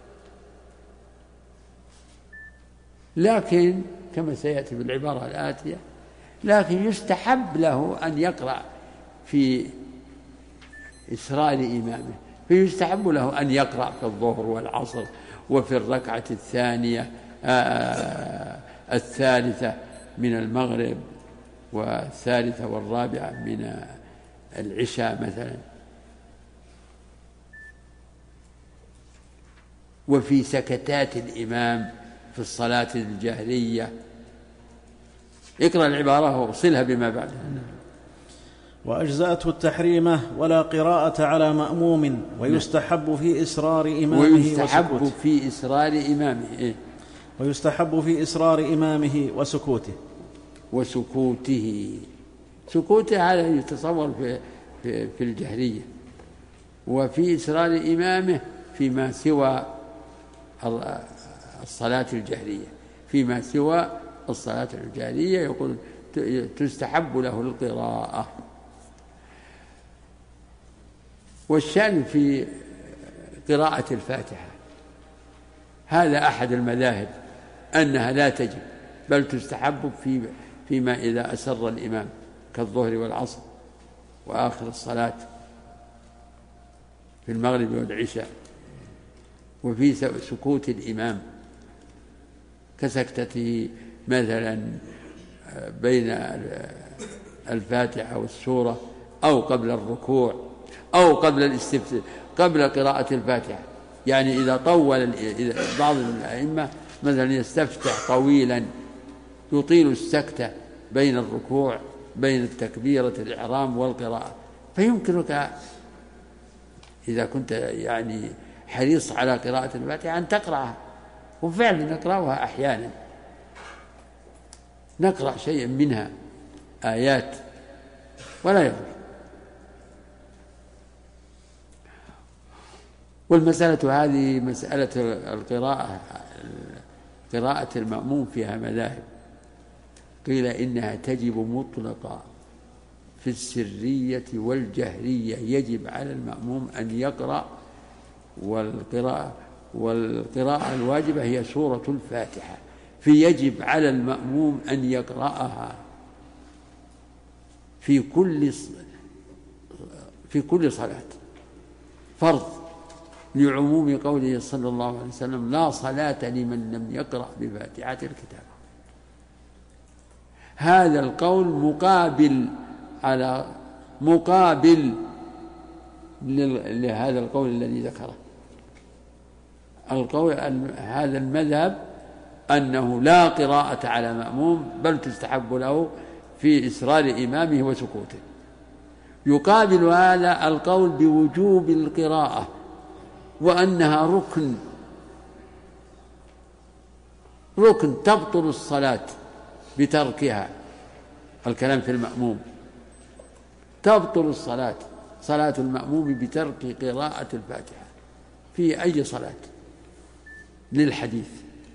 B: لكن كما سيأتي بالعبارة الآتية: لكن يستحب له أن يقرأ في إسرار إمامه، فيستحب له أن يقرأ في الظهر والعصر وفي الركعة الثانية آه الثالثة من المغرب والثالثة والرابعة من العشاء مثلا، وفي سكتات الإمام في الصلاة الجهرية. اقرأ العبارة وصلها بما بعدها.
A: وأجزأته التحريمة ولا قراءة على مأموم ويستحب في إسرار إمامه
B: ويستحب
A: وسكوته.
B: في إسرار إمامه إيه؟
A: ويستحب في إسرار إمامه وسكوته.
B: وسكوته سكوته هذا يتصور في, في, في الجهرية، وفي إسرار إمامه فيما سوى الصلاة الجهرية، فيما سوى الصلاة الجهرية يقول تستحب له القراءة. والشأن في قراءة الفاتحة هذا أحد المذاهب أنها لا تجب، بل تستحب في فيما إذا أسر الإمام كالظهر والعصر وآخر الصلاة في المغرب والعشاء، وفي سكوت الإمام كسكتته مثلا بين الفاتحة والسورة أو قبل الركوع أو قبل الاستفتاح قبل قراءة الفاتحة. يعني إذا طول إذا بعض الأئمة مثلا يستفتح طويلا يطيل السكتة بين الركوع بين التكبيرة الإحرام والقراءة، فيمكنك إذا كنت يعني حريص على قراءة الفاتحة أن تقرأها، وفعلا نقرأها أحيانا، نقرأ شيئا منها آيات ولا يضر. والمسألة هذه مسألة القراءة قراءة المأموم فيها مذاهب. قيل إنها تجب مطلقا في السرية والجهرية، يجب على المأموم أن يقرأ، والقراءة والقراءة الواجبة هي سورة الفاتحة، فيجب على المأموم أن يقرأها في كل في كل صلاة فرض، لعموم قوله صلى الله عليه وسلم: لا صلاة لمن لم يقرأ بفاتحة الكتاب. هذا القول مقابل على مقابل لهذا القول الذي ذكره. القول هذا المذهب أنه لا قراءة على مأموم، بل تستحب له في إسرار إمامه وسكوته. يقابل هذا القول بوجوب القراءة وأنها ركن ركن تبطل الصلاة بتركها، الكلام في المأموم، تبطل الصلاة صلاة المأموم بترك قراءة الفاتحة في أي صلاة للحديث.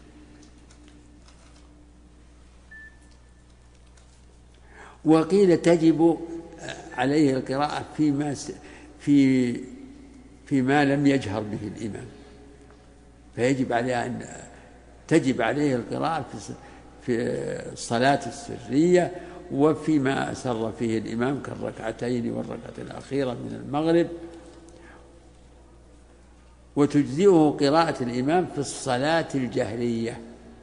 B: وقيل تجب عليه القراءة فيما في فيما لم يجهر به الإمام، فيجب عليه أن تجب عليه القراءة في الصلاة السرية وفيما أسر فيه الإمام كالركعتين والركعة الأخيرة من المغرب، وتجزئه قراءة الإمام في الصلاة الجهرية.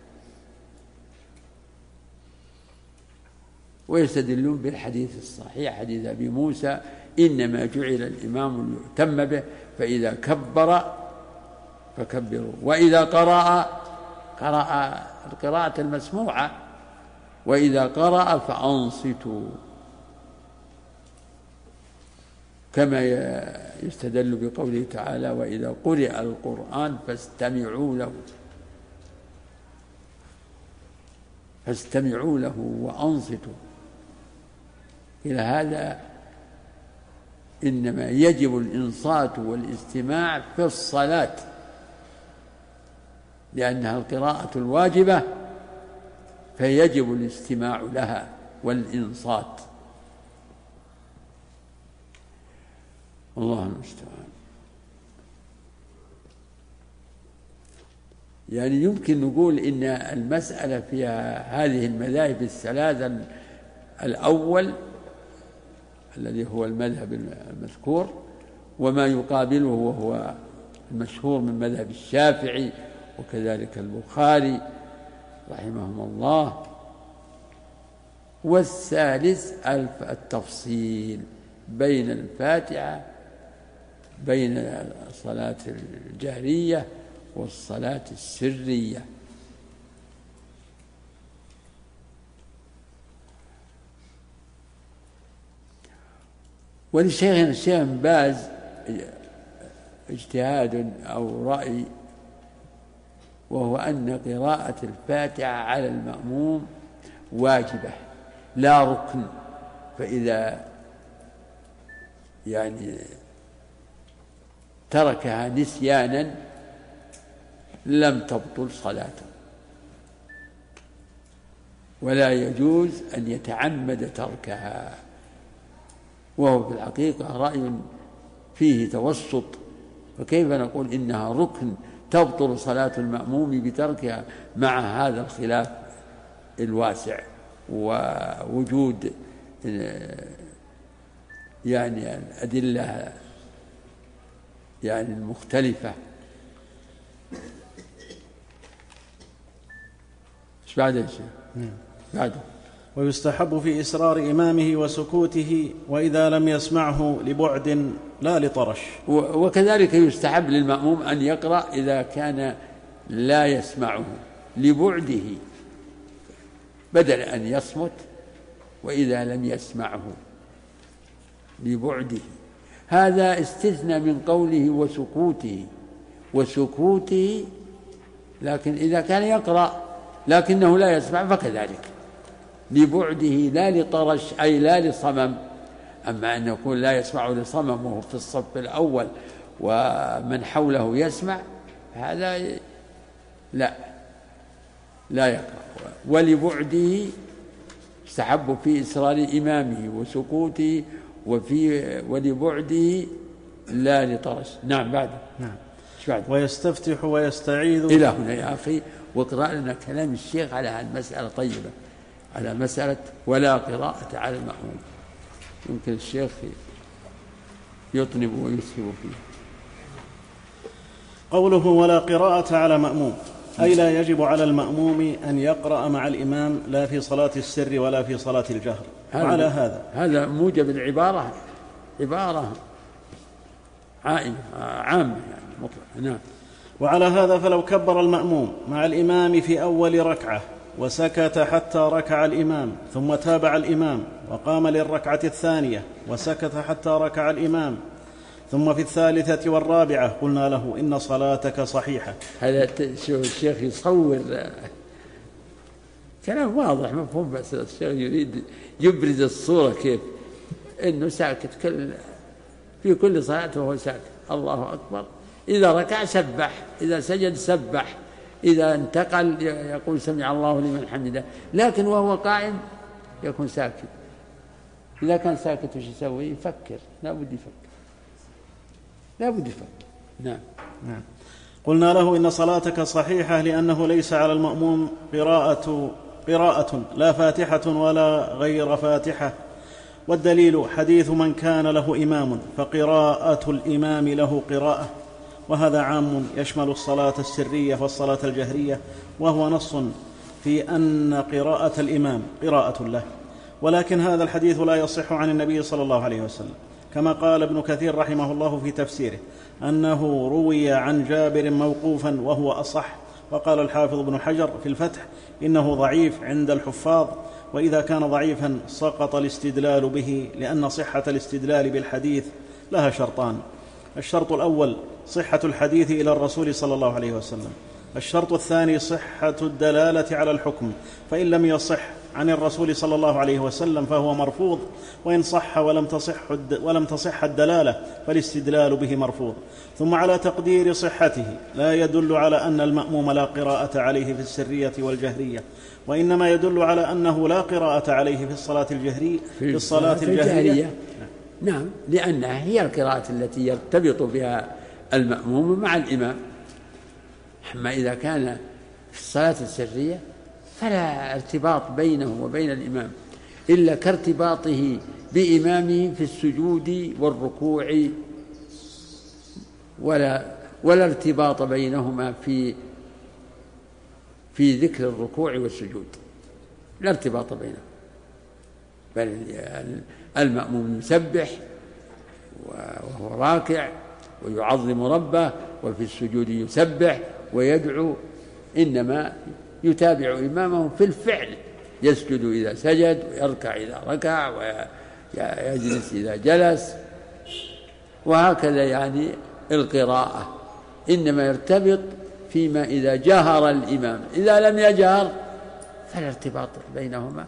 B: ويستدلون بالحديث الصحيح حديث أبي موسى إنما جعل الإمام ليؤتم به فإذا كبر فكبروا وإذا قرأ قرأ القراءة المسموعة وإذا قرأ فأنصتوا، كما يستدل بقوله تعالى وإذا قرئ القرآن فاستمعوا له فاستمعوا له وأنصتوا. إلى هذا إنما يجب الإنصات والاستماع في الصلاة لأنها القراءة الواجبة، فيجب الاستماع لها والإنصات. الله المستعان. يعني يمكن نقول إن المسألة فيها هذه المذاهب الثلاثة، الأول الذي هو المذهب المذكور وما يقابله وهو المشهور من مذهب الشافعي وكذلك البخاري رحمهم الله، والثالث التفصيل بين الفاتحة بين الصلاة الجهرية والصلاة السرية. ولشيخنا الشيخ بن باز اجتهاد أو رأي، وهو أن قراءة الفاتحة على المأموم واجبة لا ركن، فإذا يعني تركها نسيانا لم تبطل صلاته، ولا يجوز أن يتعمد تركها، وهو في الحقيقة رأي فيه توسط. فكيف نقول إنها ركن تبطل صلاة المأموم بتركها مع هذا الخلاف الواسع ووجود يعني الأدلة يعني المختلفة. ايش بعد يا شيخ؟ بعده
A: ويستحب في إسرار إمامه وسكوته وإذا لم يسمعه لبعد لا لطرش.
B: وكذلك يستحب للمأموم أن يقرأ إذا كان لا يسمعه لبعده بدل أن يصمت، وإذا لم يسمعه لبعده. هذا استثنى من قوله وسكوته وسكوته، لكن إذا كان يقرأ لكنه لا يسمع فكذلك لبعده لا لطرش أي لا لصمم. أما أن يقول لا يسمع لصمم وهو في الصف الأول ومن حوله يسمع، هذا لا لا يقرأ. ولبعده استحب في إسرار إمامه وسكوته وفي ولبعده لا لطرش. نعم بعد
A: نعم
B: بعد
A: ويستفتح ويستعيذ
B: إلى هنا يا أخي، واقرأ لنا كلام الشيخ على هذه المسألة طيبة، على مسألة ولا قراءة على المأموم. يمكن الشيخ يطنب ويسهب فيه.
A: قوله ولا قراءة على مأموم أي لا يجب على المأموم أن يقرأ مع الإمام لا في صلاة السر ولا في صلاة الجهر. وعلى هذا
B: هذا موجب العبارة عبارة عامة يعني مطلق. نعم.
A: وعلى هذا فلو كبر المأموم مع الإمام في أول ركعة وسكت حتى ركع الإمام ثم تابع الإمام وقام للركعة الثانية وسكت حتى ركع الإمام ثم في الثالثة والرابعة قلنا له إن صلاتك صحيحة.
B: هذا الشيخ يصور كلام واضح مفهوم، بس الشيخ يريد يبرز الصورة كيف إنه ساكت كل في كل صلاة وهو ساكت، الله أكبر، إذا ركع سبح، إذا سجد سبح، إذا انتقل يقول سمع الله لمن حمده، لكن وهو قائم يكون ساكت. إذا كان ساكت وش يسوي؟ يفكر، لا بد يفكر، لا بد يفكر. نعم.
A: نعم. قلنا له إن صلاتك صحيحة لأنه ليس على المأموم قراءة قراءة لا فاتحة ولا غير فاتحة، والدليل حديث من كان له إمام فقراءة الإمام له قراءة، وهذا عام يشمل الصلاة السرية والصلاة الجهرية، وهو نص في أن قراءة الإمام قراءة له. ولكن هذا الحديث لا يصح عن النبي صلى الله عليه وسلم، كما قال ابن كثير رحمه الله في تفسيره أنه روي عن جابر موقوفا وهو أصح، وقال الحافظ ابن حجر في الفتح إنه ضعيف عند الحفاظ، وإذا كان ضعيفا سقط الاستدلال به، لأن صحة الاستدلال بالحديث لها شرطان: الشرط الأول صحة الحديث إلى الرسول صلى الله عليه وسلم، الشرط الثاني صحة الدلالة على الحكم، فإن لم يصح عن الرسول صلى الله عليه وسلم فهو مرفوض، وإن صح ولم تصح ولم تصح الدلالة فالاستدلال به مرفوض. ثم على تقدير صحته لا يدل على أن المأموم لا قراءة عليه في السرية والجهرية، وإنما يدل على أنه لا قراءة عليه في الصلاة الجهرية في الصلاة الجهرية.
B: نعم، لأنها هي القراءة التي يرتبط بها المأموم مع الإمام. أما إذا كان في الصلاة السرية فلا ارتباط بينه وبين الإمام إلا كارتباطه بإمامه في السجود والركوع، ولا ولا ارتباط بينهما في في ذكر الركوع والسجود، لا ارتباط بينهم، بل المأموم يسبح وهو راكع ويعظم ربه، وفي السجود يسبح ويدعو، إنما يتابع إمامه في الفعل، يسجد إذا سجد ويركع إذا ركع ويجلس إذا جلس، وهكذا يعني القراءة، إنما يرتبط فيما إذا جهر الإمام، إذا لم يجهر فلا ارتباط بينهما.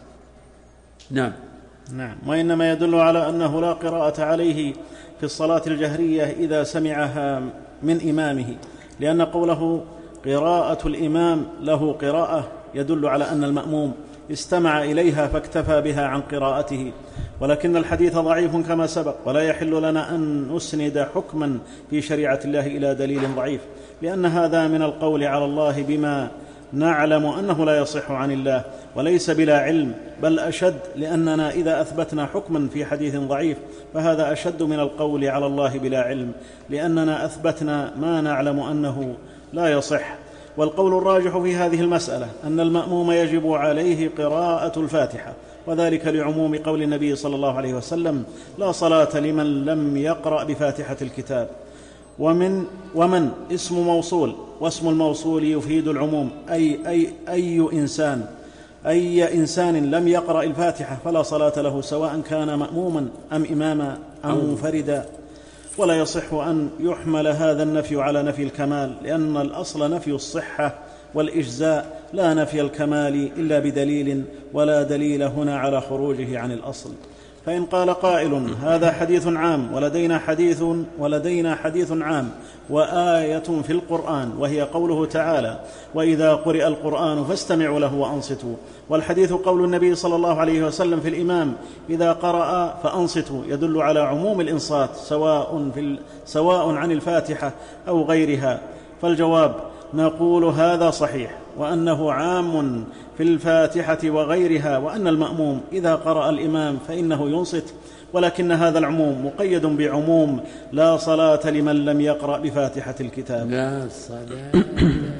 B: نعم.
A: نعم. وإنما يدل على أنه لا قراءة عليه في الصلاة الجهرية إذا سمعها من إمامه، لأن قوله قراءة الإمام له قراءة يدل على أن المأموم استمع إليها فاكتفى بها عن قراءته، ولكن الحديث ضعيف كما سبق، ولا يحل لنا أن نسند حكما في شريعة الله إلى دليل ضعيف، لأن هذا من القول على الله بما نعلم أنه لا يصح عن الله، وليس بلا علم، بل أشد، لأننا إذا أثبتنا حكما في حديث ضعيف فهذا أشد من القول على الله بلا علم، لأننا أثبتنا ما نعلم أنه لا يصح. والقول الراجح في هذه المسألة أن المأموم يجب عليه قراءة الفاتحة، وذلك لعموم قول النبي صلى الله عليه وسلم: لا صلاة لمن لم يقرأ بفاتحة الكتاب. ومن ومن اسم موصول، واسم الموصول يفيد العموم، أي, أي, أي إنسان أي إنسان لم يقرأ الفاتحة فلا صلاة له، سواء كان مأموما أم إماما أم منفردا. ولا يصح أن يحمل هذا النفي على نفي الكمال، لأن الأصل نفي الصحة والإجزاء، لا نفي الكمال إلا بدليل، ولا دليل هنا على خروجه عن الأصل. فإن قال قائل: هذا حديث عام ولدينا حديث ولدينا حديث عام وآية في القرآن، وهي قوله تعالى: وإذا قرئ القرآن فاستمعوا له وأنصتوا، والحديث قول النبي صلى الله عليه وسلم في الإمام: إذا قرأ فأنصتوا، يدل على عموم الإنصات سواء, في سواء عن الفاتحة أو غيرها. فالجواب: نقول هذا صحيح، وأنه عام في الفاتحة وغيرها، وأن المأموم إذا قرأ الإمام فإنه ينصت، ولكن هذا العموم مقيد بعموم: لا صلاة لمن لم يقرأ بفاتحة الكتاب.
B: لا صلاة لمن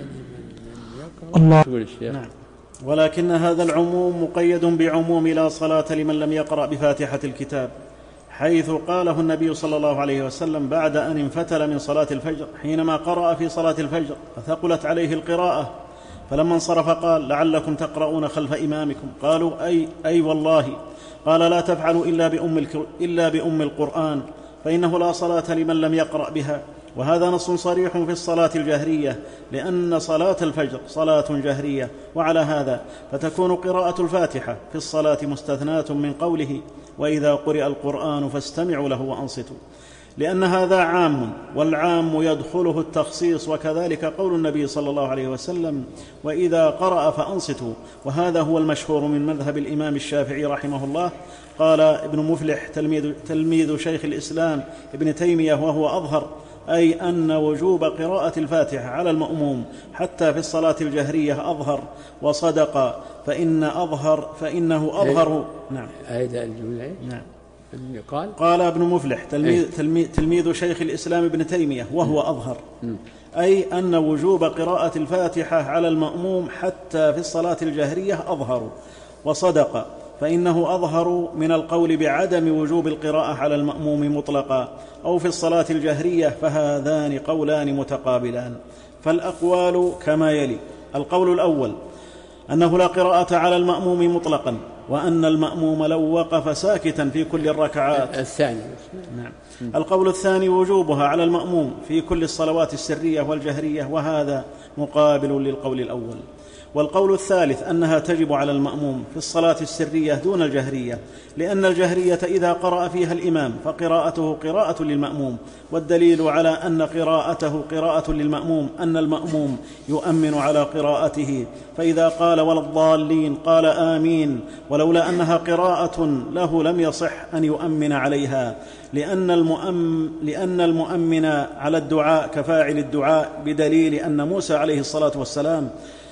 B: لم يقرأ.
A: نعم. ولكن هذا العموم مقيد بعموم: لا صلاة لمن لم يقرأ بفاتحة الكتاب، حيث قاله النبي صلى الله عليه وسلم بعد أن انفتل من صلاة الفجر، حينما قرأ في صلاة الفجر فثقلت عليه القراءة، فلما انصرف قال: لعلكم تقرؤون خلف إمامكم. قالوا: أي, أي والله. قال: لا تفعلوا إلا بأم, إلا بأم القرآن، فإنه لا صلاة لمن لم يقرأ بها. وهذا نص صريح في الصلاة الجهرية، لأن صلاة الفجر صلاة جهرية، وعلى هذا فتكون قراءة الفاتحة في الصلاة مستثناة من قوله: وإذا قرئ القرآن فاستمعوا له وأنصتوا، لأن هذا عام، والعام يدخله التخصيص، وكذلك قول النبي صلى الله عليه وسلم: وإذا قرأ فأنصتوا. وهذا هو المشهور من مذهب الإمام الشافعي رحمه الله. قال ابن مفلح تلميذ, تلميذ شيخ الإسلام ابن تيمية: وهو أظهر، أي أن وجوب قراءة الفاتحة على المأموم حتى في الصلاة الجهرية أظهر، وصدق، فإن أظهر فإنه أظهر. نعم.
B: هذا الجملة. نعم. قال
A: قال ابن مفلح تلميذ, تلميذ, تلميذ شيخ الإسلام ابن تيمية: وهو أظهر، أي أن وجوب قراءة الفاتحة على المأموم حتى في الصلاة الجهرية أظهر، وصدق، فإنه أظهر من القول بعدم وجوب القراءة على المأموم مطلقا أو في الصلاة الجهرية، فهذان قولان متقابلان. فالأقوال كما يلي: القول الأول أنه لا قراءة على المأموم مطلقا، وأن المأموم لو وقف ساكتا في كل الركعات.
B: الثاني.
A: نعم. القول الثاني وجوبها على المأموم في كل الصلوات السرية والجهرية، وهذا مقابل للقول الأول. والقول الثالث أنها تجب على المأموم في الصلاة السرية دون الجهرية، لأن الجهرية إذا قرأ فيها الإمام فقراءته قراءة للمأموم، والدليل على أن قراءته قراءة للمأموم أن المأموم يؤمن على قراءته، فإذا قال ولا الضالين قال آمين، ولولا أنها قراءة له لم يصح أن يؤمن عليها، لأن المؤمن, لأن المؤمن على الدعاء كفاعل الدعاء، بدليل أن موسى عليه الصلاة والسلام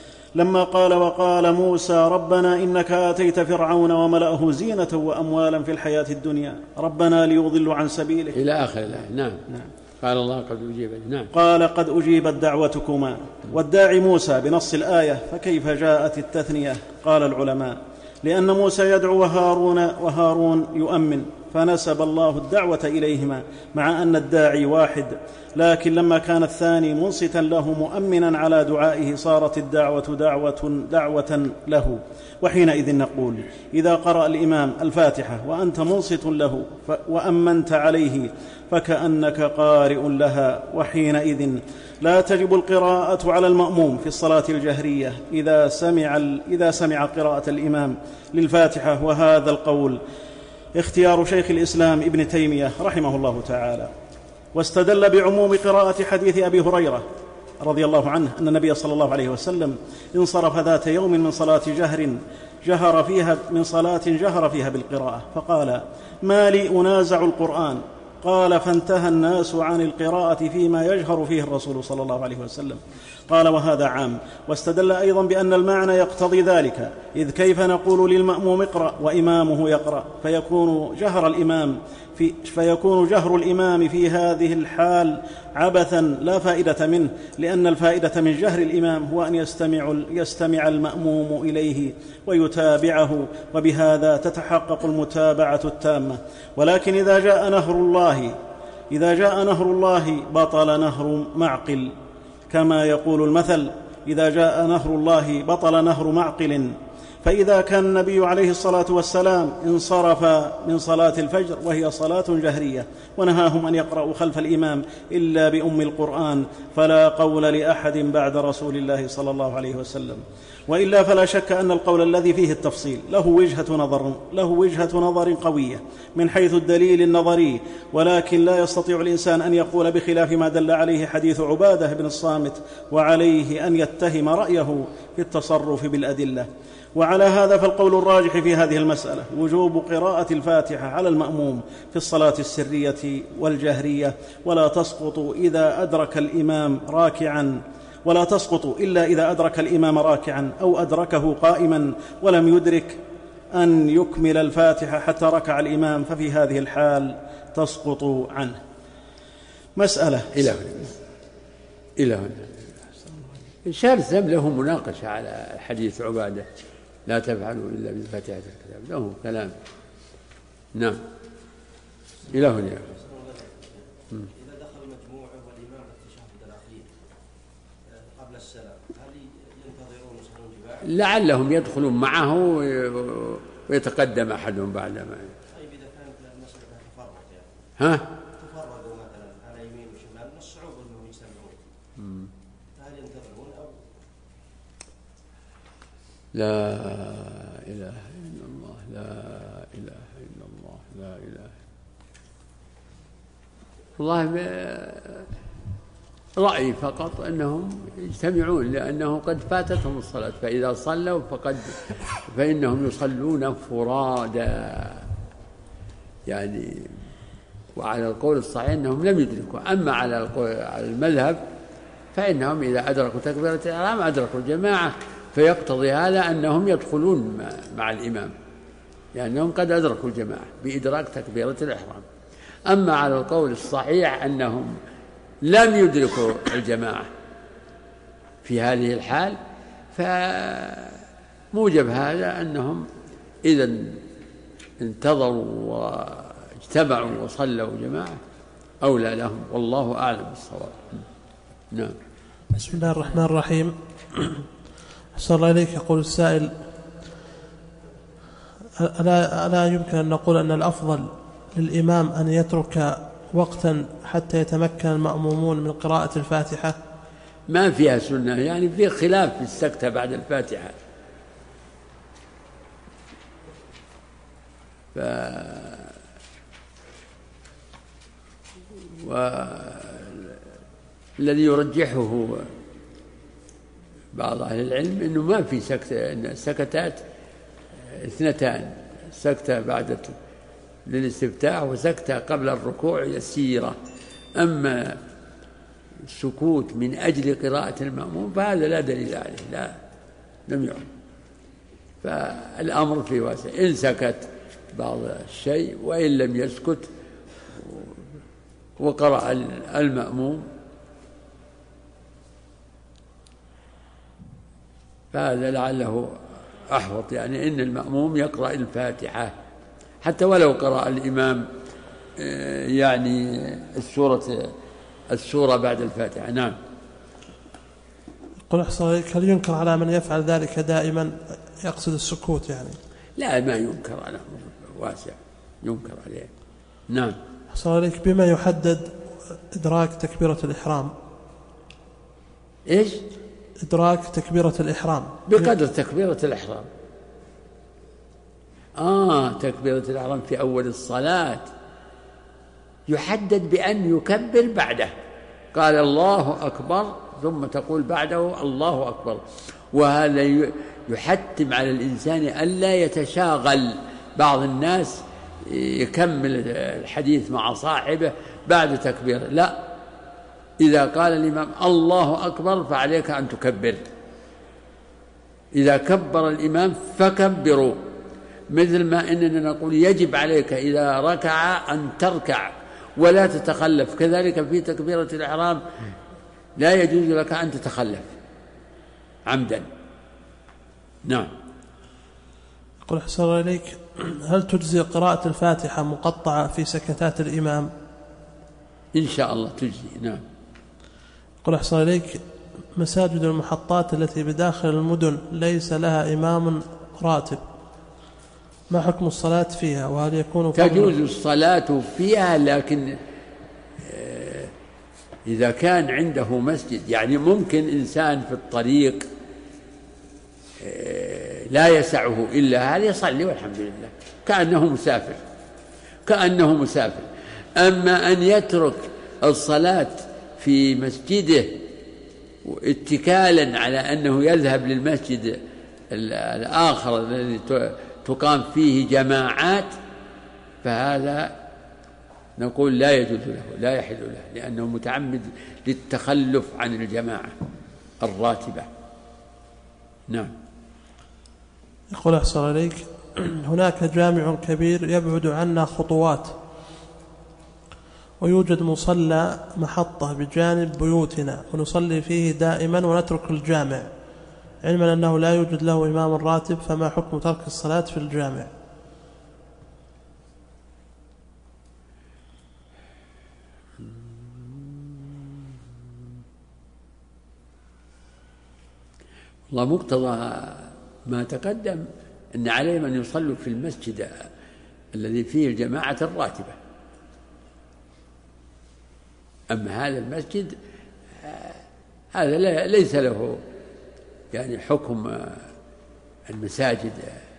A: لما قال: وقال موسى ربنا إنك آتيت فرعون وملأه زينة وأموالا في الحياة الدنيا ربنا ليضلوا عن سبيلك،
B: إلى آخر الآية. نعم. نعم. قال الله قد أجيبت. نعم.
A: قال: قد أجيبت دعوتكما. والداعي موسى بنص الآية، فكيف جاءت التثنية؟ قال العلماء: لأن موسى يدعو وهارون, وهارون يؤمن، فنسب الله الدعوة إليهما، مع أن الداعي واحد، لكن لما كان الثاني منصتا له مؤمنا على دعائه صارت الدعوة دعوة, دعوة له. وحينئذ نقول: إذا قرأ الإمام الفاتحة وأنت منصت له وأمنت عليه فكأنك قارئ لها، وحينئذ لا تجب القراءة على المأموم في الصلاة الجهرية إذا سمع, إذا سمع قراءة الإمام للفاتحة. وهذا القول اختيار شيخ الإسلام ابن تيمية رحمه الله تعالى، واستدل بعموم قراءة حديث أبي هريرة رضي الله عنه أن النبي صلى الله عليه وسلم انصرف ذات يوم من صلاة جهر جهر فيها من صلاة جهر فيها بالقراءة، فقال: ما لي أنازع القرآن؟ قال: فانتهى الناس عن القراءة فيما يجهر فيه الرسول صلى الله عليه وسلم. قال: وهذا عام. واستدل أيضا بأن المعنى يقتضي ذلك، إذ كيف نقول للمأموم اقرأ وإمامه يقرأ، فيكون جهر الإمام في فيكون جهر الإمام في هذه الحال عبثا لا فائدة منه، لأن الفائدة من جهر الإمام هو أن يستمع, يستمع المأموم إليه ويتابعه، وبهذا تتحقق المتابعة التامة. ولكن إذا جاء نهر الله إذا جاء نهر الله بطل نهر معقل، كما يقول المثل: إذا جاء نهر الله بطل نهر معقل. فإذا كان النبي عليه الصلاة والسلام انصرف من صلاة الفجر وهي صلاة جهرية ونهاهم أن يقرأوا خلف الإمام إلا بأم القرآن، فلا قول لأحد بعد رسول الله صلى الله عليه وسلم. وإلا فلا شك أن القول الذي فيه التفصيل له وجهة نظر له وجهة نظر قوية من حيث الدليل النظري، ولكن لا يستطيع الإنسان أن يقول بخلاف ما دل عليه حديث عبادة بن الصامت، وعليه أن يتهم رأيه في التصرف بالأدلة. وعلى هذا فالقول الراجح في هذه المسألة وجوب قراءة الفاتحة على المأموم في الصلاة السرية والجهرية، ولا تسقط إذا أدرك الإمام راكعا ولا تسقط إلا إذا أدرك الإمام راكعا أو أدركه قائما ولم يدرك أن يكمل الفاتحة حتى ركع الإمام، ففي هذه الحال تسقط عنه. مسألة
B: إلى هنا إلى هنا شارع له مناقشة على حديث عبادة: لا تفعلوا إلا بالفاتحة الكتاب، له كلام. نعم. إلى هنا. إذا دخل مجموعة والإمام في التشهد الأخير قبل السلام، هل لعلهم يدخلون معه ويتقدم أحدهم بعد ما.
E: طيب إذا كانت المسألة تفرق يعني
B: ها؟
E: تفرقوا مثلا على يمين وشمال من الصعوبة أنهم يجتمعون، فهل ينتظرون أو؟
B: لا إله إلا الله، لا إله إلا الله، لا إله. والله رأيي فقط أنهم يجتمعون، لأنه قد فاتتهم الصلاة، فإذا صلوا فقد فإنهم يصلون فرادا يعني. وعلى القول الصحيح أنهم لم يدركوا. أما على القول على المذهب فإنهم إذا أدركوا تكبيرة الإحرام أدركوا الجماعة، فيقتضي هذا أنهم يدخلون مع الإمام، لأنهم قد أدركوا الجماعة بإدراك تكبيرة الإحرام. أما على القول الصحيح أنهم لم يدركوا الجماعة في هذه الحال، فموجب هذا أنهم إذا انتظروا واجتمعوا وصلوا جماعة أولى لهم، والله أعلم بالصواب. نعم.
F: بسم الله الرحمن الرحيم. أحسن الله إليك. يقول السائل: ألا, ألا يمكن أن نقول أن الأفضل للإمام أن يترك وقتا حتى يتمكن المأمومون من قراءة الفاتحة؟
B: ما فيها سنة، يعني في خلاف في السكتة بعد الفاتحة. ف... والذي يرجحه بعض أهل العلم أنه ما في سكتة، أن السكتات اثنتان: سكتة بعد للاستفتاح وسكتة قبل الركوع يسيرة. أما السكوت من أجل قراءة المأموم فهذا لا دليل عليه، لا لم يعلم. فالأمر في واسع، إن سكت بعض الشيء وإن لم يسكت وقرأ المأموم فهذا لعله أحوط، يعني إن المأموم يقرأ الفاتحة حتى ولو قرأ الإمام يعني السورة السورة بعد الفاتحة. نعم.
F: قل أحسن عليك، هل ينكر على من يفعل ذلك دائما يقصد السكوت يعني؟
B: لا، ما ينكر على واسع، ينكر عليه. نعم.
F: أحسن عليك. بما يحدد إدراك تكبيرة الإحرام؟
B: إيش؟
F: إدراك تكبيرة الإحرام
B: بقدر تكبيرة الإحرام. آه تكبيرة الإحرام في أول الصلاة يحدد بأن يكبر بعده، قال الله أكبر ثم تقول بعده الله أكبر. وهذا يحتم على الإنسان ألا يتشاغل. بعض الناس يكمل الحديث مع صاحبه بعد تكبير، لا، إذا قال الإمام الله أكبر فعليك أن تكبر. إذا كبر الإمام فكبروا، مثل ما إننا نقول يجب عليك إذا ركع أن تركع ولا تتخلف، كذلك في تكبيرة الإحرام لا يجوز لك أن تتخلف عمدا. نعم.
F: قل أحسن إليك، هل تجزي قراءة الفاتحة مقطعة في سكتات الإمام؟
B: إن شاء الله تجزي. نعم.
F: قل أحسن إليك، مساجد المحطات التي بداخل المدن ليس لها إمام راتب، ما حكم الصلاة فيها؟ وهل يكون
B: تجوز الصلاة فيها، لكن إذا كان عنده مسجد، يعني ممكن إنسان في الطريق لا يسعه إلا هذا يصلي والحمد لله كأنه مسافر كأنه مسافر. أما أن يترك الصلاة في مسجده اتكالا على أنه يذهب للمسجد الآخر الذي تقام فيه جماعات، فهذا نقول لا يجوز له، لا يحل له، لأنه متعمد للتخلف عن الجماعة الراتبة. نعم.
F: يقول أحسن عليك، هناك جامع كبير يبعد عنا خطوات ويوجد مصلى محطة بجانب بيوتنا ونصلي فيه دائما ونترك الجامع، علما أنه لا يوجد له إمام راتب، فما حكم ترك الصلاة في الجامع؟
B: الله مقتضى ما تقدم أن عليهم أن يصلوا في المسجد الذي فيه الجماعة الراتبة. أما هذا المسجد هذا ليس له يعني حكم المساجد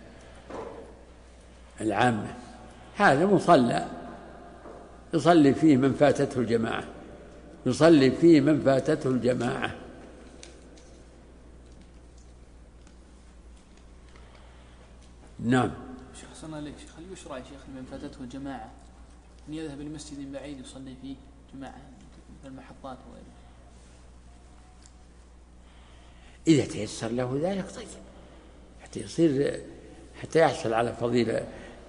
B: العامة، هذا مصلى يصلي فيه من فاتته الجماعة، يصلي فيه من فاتته الجماعة. نعم.
C: شيخ صلى الله عليه شيخ، هل يشرع يا شيخ من فاتته الجماعة أن يذهب لمسجد بعيد يصلي فيه جماعة في المحطات وغيره؟
B: إذا تيسر له ذلك طيب، حتى يصير حتى يحصل على فضيلة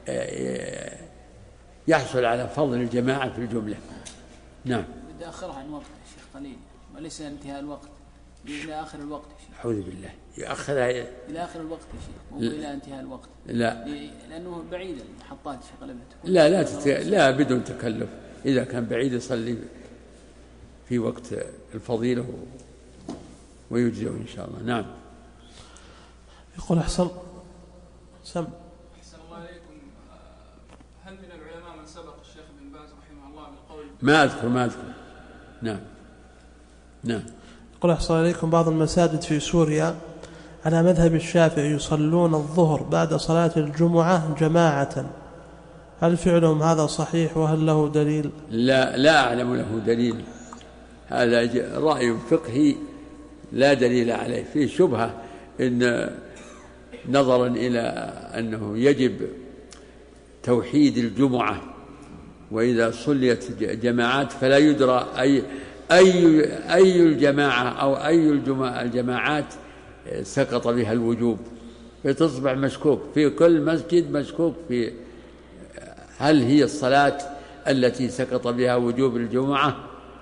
B: يحصل على فضل الجماعة في الجملة. نعم.
C: إذا أخرها عن وقت يا شيخ قليل وليس انتهاء الوقت إلى آخر الوقت يا شيخ.
B: أعوذ بالله، يأخرها
C: إلى آخر الوقت يا شيخ، مو إلى انتهاء الوقت.
B: لا،
C: لأنه بعيد المحطات يا شيخ قلبته.
B: لا لا تت... لا بدون تكلف، إذا كان بعيد يصلي في وقت الفضيلة ويجزئه إن شاء الله. نعم.
F: يقول أحسن سم
G: أحسن الله عليكم، هل من العلماء من سبق الشيخ بن باز رحمه الله بالقول؟
B: ما أذكر ما أذكر. نعم نعم.
F: يقول أحسن عليكم، بعض المساجد في سوريا على مذهب الشافعي يصلون الظهر بعد صلاة الجمعة جماعة، هل فعلهم هذا صحيح وهل له دليل؟
B: لا لا أعلم له دليل، هذا رأي فقهي لا دليل عليه، فيه شبهة إن نظرا إلى أنه يجب توحيد الجمعة وإذا صليت جماعات فلا يدرى أي أي أي الجماعة أو أي الجماعات سقط بها الوجوب، فتصبح مشكوك في كل مسجد، مشكوك في هل هي الصلاة التي سقط بها وجوب الجمعة،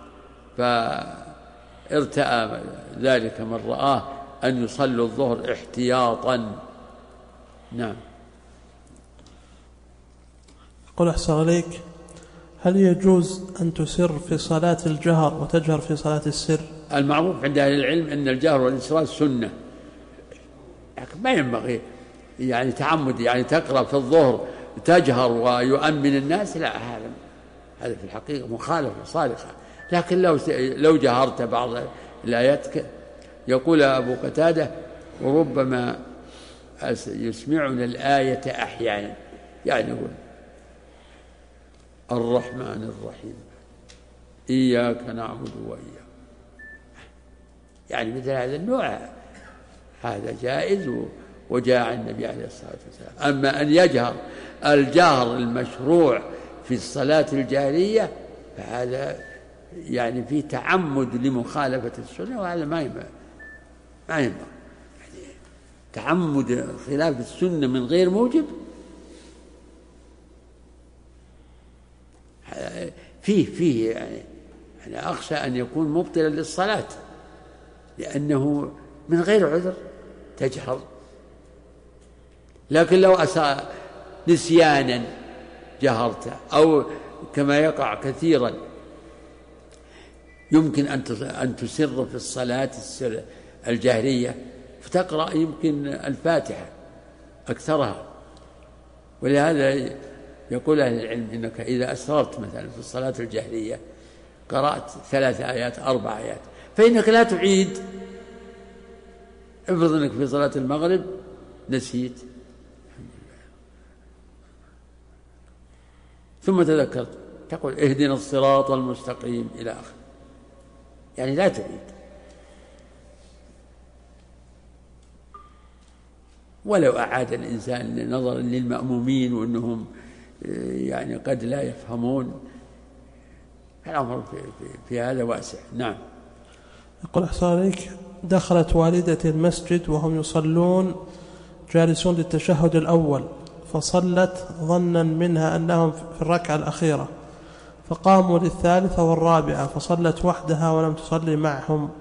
B: فارتأى ذلك من رآه أن يصلوا الظهر احتياطا. نعم.
F: قل أحسن عليك، هل يجوز أن تسر في صلاة الجهر وتجهر في صلاة السر؟
B: المعروف عند أهل العلم أن الجهر والإسرار سنة، لكن ما ينبغي يعني تعمد يعني تقرأ في الظهر تجهر ويؤمن الناس، لا، هذا هذا في الحقيقة مخالفة صالحة. لكن لو لو جهرت بعض الآيات، يقول أبو قتادة وربما يسمعنا الآية أحيانا، يعني يقول الرحمن الرحيم إياك نعبد وإياك، يعني مثل هذا النوع هذا جائز وجاء عن النبي عليه الصلاة والسلام. أما أن يجهر الجهر المشروع في الصلاة الجاهرية فهذا يعني في تعمد لمخالفة السنة، وهذا ما ينبغي ما ينبغي يعني تعمد خلاف السنة من غير موجب فيه فيه يعني أنا أخشى أن يكون مبطلا للصلاة، لأنه من غير عذر تجهر. لكن لو أساء نسيانا جهرت، أو كما يقع كثيرا يمكن أن تسر في الصلاة السر الجهرية فتقرأ يمكن الفاتحة أكثرها، ولهذا يقول أهل العلم إنك إذا أسررت مثلا في الصلاة الجهرية قرأت ثلاث آيات أربع آيات فإنك لا تعيد. افرض أنك في صلاة المغرب نسيت ثم تذكرت تقول اهدنا الصراط المستقيم إلى آخر، يعني لا تعيد. ولو أعاد الإنسان نظرا للمأمومين وأنهم يعني قد لا يفهمون، الأمر في, في, في هذا واسع. نعم.
F: يقول أحسن عليك، دخلت والدتي المسجد وهم يصلون جالسون للتشهد الأول، فصلت ظنا منها أنهم في الركعة الأخيرة، فقاموا للثالثة والرابعة فصلت وحدها ولم تصلي معهم،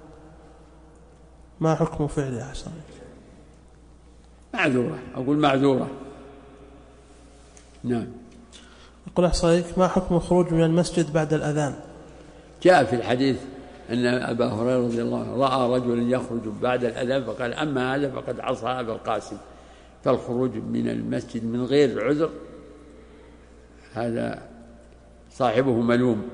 F: ما حكم فعلها أحسن عليك؟
B: معذورة، أقول معذورة. نعم.
F: يقول أحسن عليك، ما حكم الخروج من المسجد بعد الأذان؟
B: جاء في الحديث أن أبا هريرة رضي الله عنه رأى رجلا يخرج بعد الأذان فقال أما هذا فقد عصى أبا القاسم. فالخروج من المسجد من غير عذر هذا صاحبه ملوم.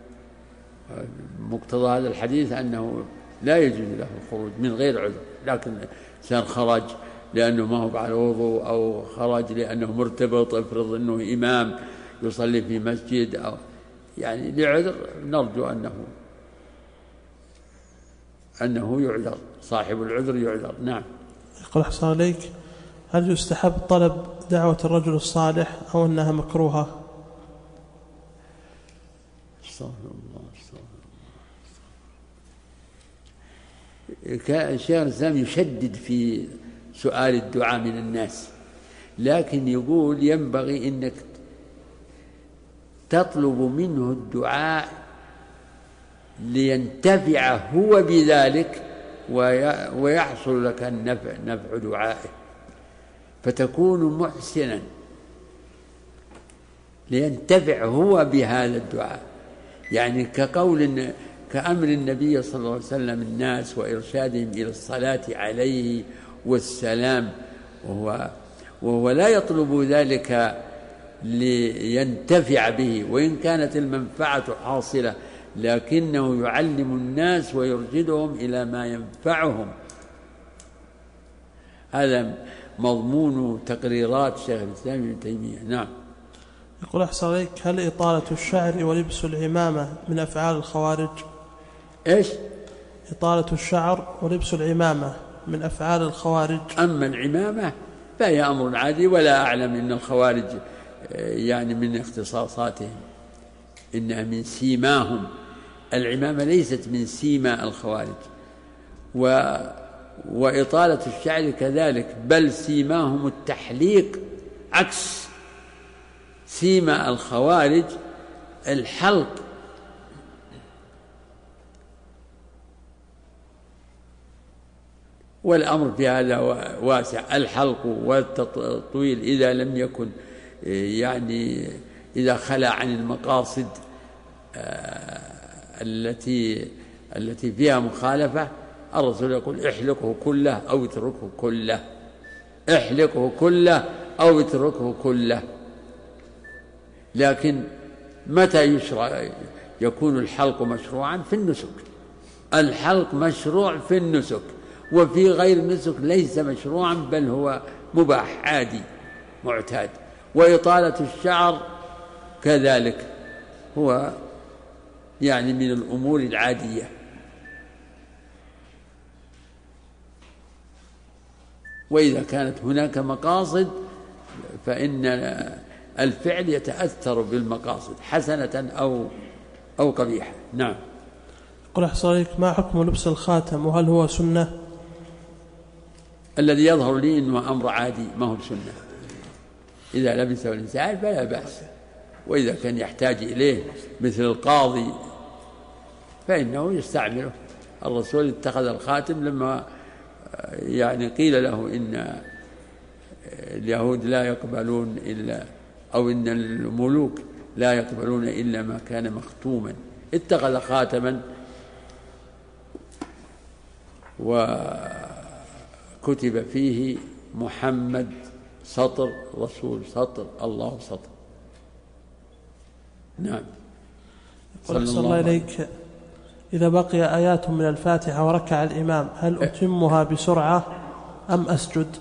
B: مقتضى هذا الحديث أنه لا يجوز له الخروج من غير عذر، لكن إنسان خرج لأنه ما هو على وضوء أو خرج لأنه مرتبط، افرض أنه إمام يصلي في مسجد أو يعني لعذر، نرجو أنه أنه يعذر، صاحب العذر يعذر. نعم.
F: يقول أحسن عليك، هل يستحب طلب دعوة الرجل الصالح أو أنها مكروهة؟
B: استغفر الله استغفر الله. كان الشيخ الإسلام يشدد في سؤال الدعاء من الناس، لكن يقول ينبغي أنك تطلب منه الدعاء لينتفع هو بذلك ويحصل لك النفع نفع دعائه، فتكون محسنا لينتفع هو بهذا الدعاء. يعني كقول كأمر النبي صلى الله عليه وسلم الناس وإرشادهم إلى الصلاة عليه والسلام، وهو, وهو لا يطلب ذلك لينتفع به وإن كانت المنفعة حاصلة، لكنه يعلم الناس ويرشدهم إلى ما ينفعهم. هذا مضمون تقريرات شيخ الإسلام ابن تيمية. نعم.
F: يقول أحسن عليك، هل إطالة الشعر ولبس العمامة من أفعال الخوارج؟
B: إيش؟
F: إطالة الشعر ولبس العمامة من أفعال الخوارج.
B: أما العمامة فهي أمر عادي، ولا أعلم أن الخوارج يعني من اختصاصاتهم، إنها من سيماهم. العمامة ليست من سيما الخوارج، و وإطالة الشعر كذلك، بل سيماهم التحليق عكس سيما الخوارج الحلق. والأمر في هذا واسع، الحلق والتطويل إذا لم يكن يعني إذا خلى عن المقاصد التي التي فيها مخالفة. الرسول يقول احلقه كله أو اتركه كله، احلقه كله أو اتركه كله. لكن متى يشرع يكون الحلق مشروعا؟ في النسك. الحلق مشروع في النسك، وفي غير النسك ليس مشروعا، بل هو مباح عادي معتاد. وإطالة الشعر كذلك هو يعني من الأمور العادية. وإذا كانت هناك مقاصد فإن الفعل يتأثر بالمقاصد حسنة أو أو قبيحة. نعم.
F: قل أحسن عليك، ما حكم لبس الخاتم وهل هو سنة؟
B: الذي يظهر لي أنه أمر عادي ما هو سنة. إذا لبسه الإنسان فلا بأس، وإذا كان يحتاج إليه مثل القاضي فإنه يستعمله. الرسول اتخذ الخاتم لما يعني قيل له إن اليهود لا يقبلون إلا أو إن الملوك لا يقبلون إلا ما كان مختوما، اتخذ خاتما وكتب فيه محمد سطر، رسول سطر، الله سطر. نعم.
F: صلى الله عليك، إذا بقي آيات من الفاتحة وركع الإمام هل أتمها بسرعة أم أسجد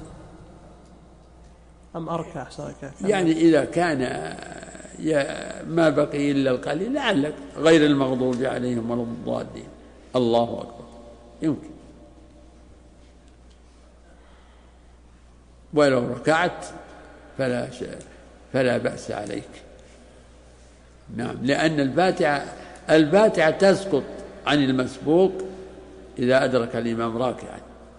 F: أم أركع؟
B: يعني إذا كان ما بقي إلا القليل لعلك غير المغضوب عليهم ولا الضالين، الله أكبر، يمكن. ولو ركعت فلا فلا بأس عليك. نعم، لأن الفاتحة الفاتحة تسقط عن المسبوق إذا أدرك الإمام راكعا.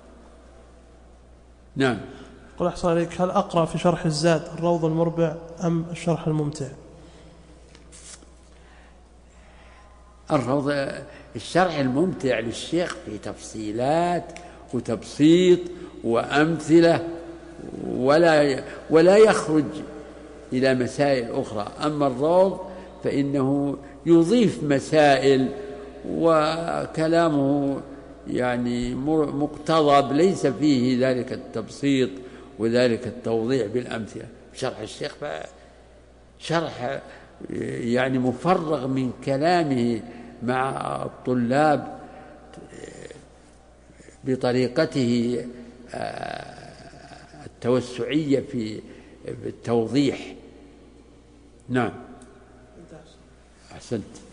B: نعم.
F: قل أحسن عليك، هل أقرأ في شرح الزاد الروض المربع أم الشرح الممتع؟
B: الروض الشرح الممتع للشيخ في تفصيلات وتبسيط وأمثلة، ولا ولا يخرج إلى مسائل أخرى. أما الروض فإنه يضيف مسائل وكلامه يعني مقتضب، ليس فيه ذلك التبسيط وذلك التوضيح بالأمثلة. شرح الشيخ شرح يعني مفرغ من كلامه مع الطلاب بطريقته التوسعية في التوضيح. نعم، أحسنت.